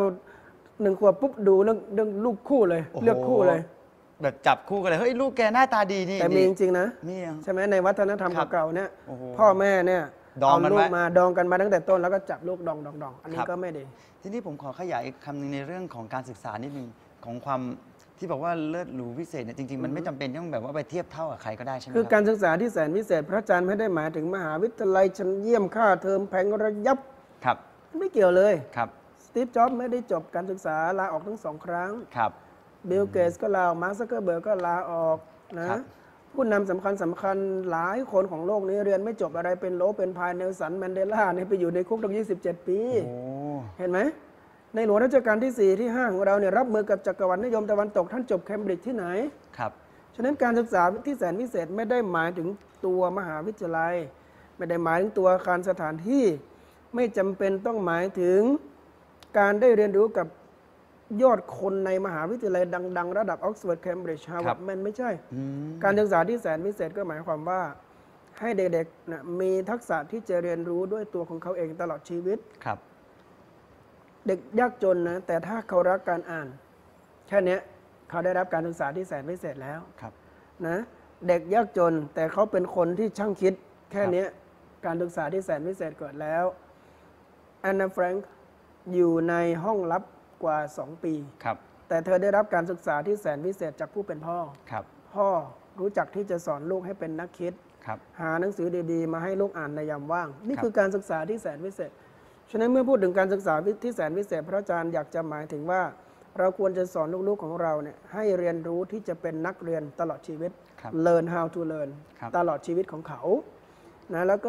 1 ขวบปุ๊บดูเรื่องลูกคู่เลยโอ้โหเลือกคู่เลยแบบจับคู่กันเลย เฮ้ย ลูกแกหน้าตาดีนี่แต่มีจริงๆนะนี่อ่ะใช่ไหมในวัฒนธรรมครับเก่าๆเนี่ยโอ้โหพ่อแม่เนี่ยดองเอากันลูไว้กมาดองกันมาตั้งแต่ต้นแล้วก็จับลูกดองอันนี้ครับก็ไม่ดีทีนี้ผมขอขยายอีกคำหนึงในเรื่องของการศึกษานิดนึงของความที่บอกว่าเลิศหรูวิเศษเนี่ยจริงๆ มันไม่จำเป็นต้องแบบว่าไปเทียบเท่ากับใครก็ได้ใช่ไหมคือคการับรศึกษาที่แสนพิเศษ พระอาจารย์ไม่ได้หมายถึงมหาวิทยาลัยชั้นเยี่ยมค่าเทอมแพงระยับครับไม่เกี่ยวเลยครับสตีฟจ็อบส์ไม่ได้จบการศึกษาลาออกทั้ง2 ครั้งครับบิลเกตส์ก็ลาออกมาร์คซักเกอร์เบิร์กก็ลาออกนะครับ ผู้นำสำคัญหลายคนของโลกนี้เรียนไม่จบอะไรเป็นโลเป็นพายเนลสันแมนเดลาเนี่ยไปอยู่ในคุกตั้ง27 ปีโอ้เห็นไหม ในหลวงรัชกาลที่ 4 ที่ 5 ของเราเนี่ยรับมือกับจักรวรรดินิยมตะวันตกท่านจบเคมบริดจ์ที่ไหนครับฉะนั้นการศึกษาที่แสนพิเศษไม่ได้หมายถึงตัวมหาวิทยาลัย ไม่ได้หมายถึงตัวอาคารสถานที่ไม่จำเป็นต้องหมายถึงการได้เรียนรู้กับยอดคนในมหาวิทยาลัยดัง ๆ ระดับออกซฟอร์ดเคมบริดจ์ฮาร์วาร์ดมันไม่ใช่ การศึกษาที่แสนพิเศษก็หมายความว่าให้เด็กๆนะมีทักษะที่จะเรียนรู้ด้วยตัวของเขาเองตลอดชีวิตครับเด็กยากจนนะแต่ถ้าเขารักการอ่านแค่เนี้ยเขาได้รับการศึกษาที่แสนพิเศษแล้วครับนะเด็กยากจนแต่เขาเป็นคนที่ช่างคิดแค่เนี้ยการศึกษาที่แสนพิเศษเกิดแล้วแอนนาแฟรงค์อยู่ในห้องลับกว่า 2 ปีครับแต่เธอได้รับการศึกษาที่แสนพิเศษจากผู้เป็นพ่อครับพ่อรู้จักที่จะสอนลูกให้เป็นนักคิดครับหาหนังสือดีๆ มาให้ลูกอ่านในยามว่าง นี่ครับคือการศึกษาที่แสนพิเศษ ฉะนั้นเมื่อพูดถึงการศึกษาที่แสนพิเศษ พระอาจารย์อยากจะหมายถึงว่า เราควรจะสอนลูกๆของเราเนี่ยให้เรียนรู้ที่จะเป็นนักเรียนตลอดชีวิตครับ learn how to learn ครับตลอดชีวิตของเขานะแล้วก็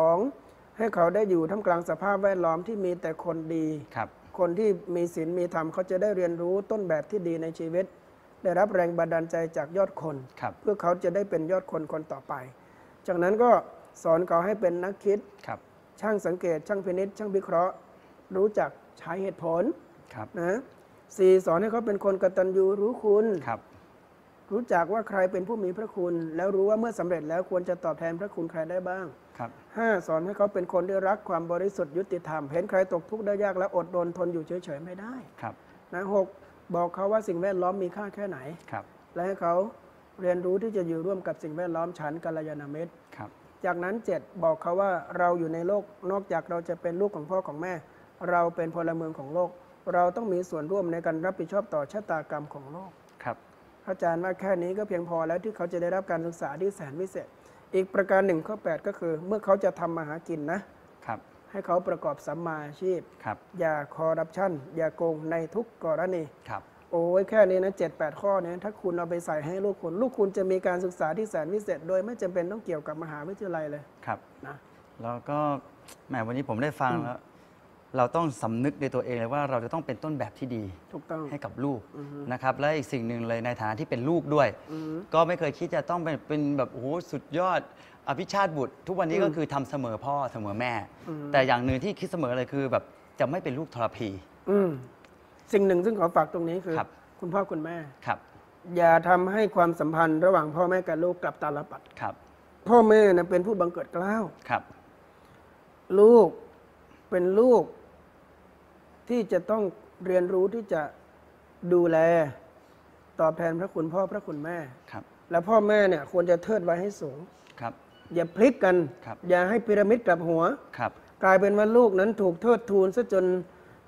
2 ให้เขาได้อยู่ท่ามกลางสภาพแวดล้อมที่มีแต่คนดีครับคนที่มีศีลมีธรรมเขาจะได้เรียนรู้ต้นแบบที่ดีในชีวิต ได้รับแรงบันดาลใจจากยอดคนครับเพื่อเขาจะได้เป็นยอดคนคนต่อไป จากนั้นก็สอนเขาให้เป็นนักคิดครับช่างสังเกต ช่างพินิจช่างวิเคราะห์ รู้จักใช้เหตุผลครับนะสี่สอนให้เขาเป็นคนกตัญญูรู้คุณครับรู้จักว่าใครเป็นผู้มีพระคุณ แล้วรู้ว่าเมื่อสำเร็จแล้วควรจะตอบแทนพระคุณใครได้บ้างครับ 5 สอนให้เขาเป็นคนที่รักความบริสุทธิ์ยุติธรรม เห็นใครตกทุกข์ได้ยากแล้วอดทนทนอยู่เฉยๆไม่ได้ครับนะ6บอกเขาว่าสิ่งแวดล้อมมีค่าแค่ไหนครับและให้เขาเรียนรู้ที่จะอยู่ร่วมกับสิ่งแวดล้อมฉันกัลยาณมิตรครับจากนั้น 7 บอกเขาว่าเราอยู่ในโลกนอกจากเราจะเป็นลูกของพ่อของแม่ เราเป็นพลเมืองของโลก เราต้องมีส่วนร่วมในการรับผิดชอบต่อชะตากรรมของโลกครับพระอาจารย์ว่าแค่นี้ก็เพียงพอแล้วที่เขาจะได้รับการศึกษาที่แสนพิเศษ อีกประการหนึ่งข้อ 8 ก็คือ เมื่อเขาจะทำมาหากินนะครับให้เขาประกอบสัมมาอาชีพครับอย่าคอร์รัปชันอย่าโกงในทุกกรณีครับโอ้ยแค่นี้นะ7-8 ข้อเนี้ถ้าคุณเอาไปใส่ให้ลูกคุณจะมีการศึกษาที่แสนพิเศษ โดยไม่จำเป็นต้องเกี่ยวกับมหาวิทยาลัยเลยครับนะแล้วก็แหมวันนี้ผมได้ฟังแล้ว เราต้องสำนึกในตัวเองเลยว่าเราจะต้องเป็นต้นแบบที่ดีถูกต้องให้กับลูกอือฮึนะครับ และอีกสิ่งหนึ่งเลยในฐานะที่เป็นลูกด้วยอือฮึก็ไม่เคยคิดจะต้องเป็นแบบโอ้โหสุดยอดอภิชาติบุตร ทุกวันนี้ก็คือทำเสมอพ่อเสมอแม่ แต่อย่างหนึ่งที่คิดเสมอเลยคือแบบจะไม่เป็นลูกทรพีอืมสิ่งหนึ่งซึ่งขอฝากตรงนี้คือครับคุณพ่อคุณแม่ครับอย่าทำให้ความสัมพันธ์ระหว่างพ่อแม่กับลูกกลับตาลปัดครับพ่อแม่นะเป็นผู้บังเกิดเกล้าวครับลูกเป็นลูกที่จะต้องเรียนรู้ที่จะดูแลตอบแทนพระคุณพ่อพระคุณแม่ครับและพ่อแม่เนี่ยควรจะเทิดไว้ให้สูงครับอย่าพลิกกันครับอย่าให้พีระมิดกลับหัวครับกลายเป็นว่าลูกนั้นถูกเทิดทูนซะจน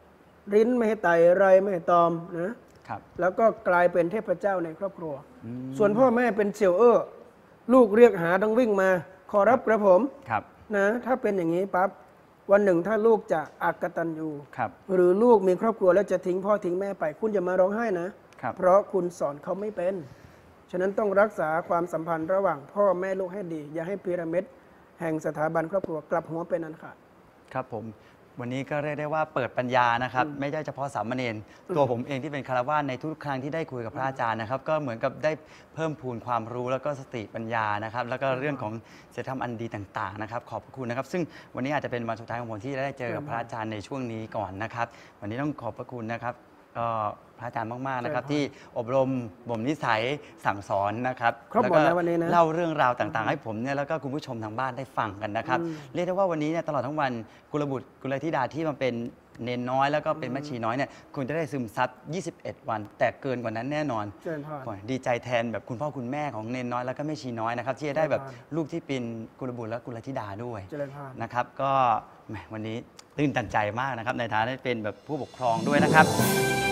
ริ้นไม่ให้ไต่ไรไม่ให้ตอมนะครับ แล้วก็กลายเป็นเทพเจ้าในครอบครัว ส่วนพ่อแม่เป็นเสี่ยวลูกเรียกหาต้องวิ่งมาขอรับกระผมครับนะถ้าเป็นอย่างนี้ปั๊บวันหนึ่งถ้าลูกจะอักตันยูครับหรือลูกมีครอบครัวแล้วจะทิ้งพ่อทิ้งแม่ไป คุณอย่ามาร้องไห้นะครับเพราะคุณสอนเขาไม่เป็น ฉะนั้นต้องรักษาความสัมพันธ์ระหว่างพ่อแม่ลูกให้ดี อย่าให้พีระมิดแห่งสถาบันครอบครัวกลับหัวเป็นอันขาดครับผมวันนี้ก็เรียกได้ว่าเปิดปัญญานะครับไม่ใช่เฉพาะสามเณรตัวผมเองที่เป็นคารวะในทุกครั้งที่ได้คุยกับพระอาจารย์นะครับก็เหมือนกับได้เพิ่มพูนความรู้แล้วก็สติปัญญานะครับแล้วก็เรื่องของศีลธรรมอันดีต่างๆนะครับขอบพระคุณนะครับซึ่งวันนี้อาจจะเป็นวันสุดท้ายของผมที่ได้เจอกับพระอาจารย์ในช่วงนี้ก่อนนะครับวันนี้ต้องขอบพระคุณนะครับก็พระอาจารย์มากๆนะครับที่อบรมบ่มนิสัยสั่งสอนนะครับครบหมดแล้ววันนี้นะเล่าเรื่องราวต่างๆ ให้ผมเนี่ยแล้วก็คุณผู้ชมทางบ้านได้ฟังกันนะครับเรียกได้ว่าวันนี้เนี่ยตลอดทั้งวันกุลบุตรกุลธิดาที่มาเป็นเนนน้อยแล้วก็เป็นแม่ชีน้อยเนี่ยคุณจะได้ซึมซับ21 วัน แต่เกินกว่านั้นแน่นอนเจริญพรดีใจแทนแบบคุณพ่อคุณแม่ของเนนน้อยแล้วก็แม่ชีน้อยนะครับที่จะได้แบบลูกที่เป็นกุลบุตรและกุลธิดาด้วยเจริญพรนะครับก็แหมวันนี้ตื่นตันใจมากนะครับในฐานะที่เป็นแบบผู้ปกครองด้วยนะครับ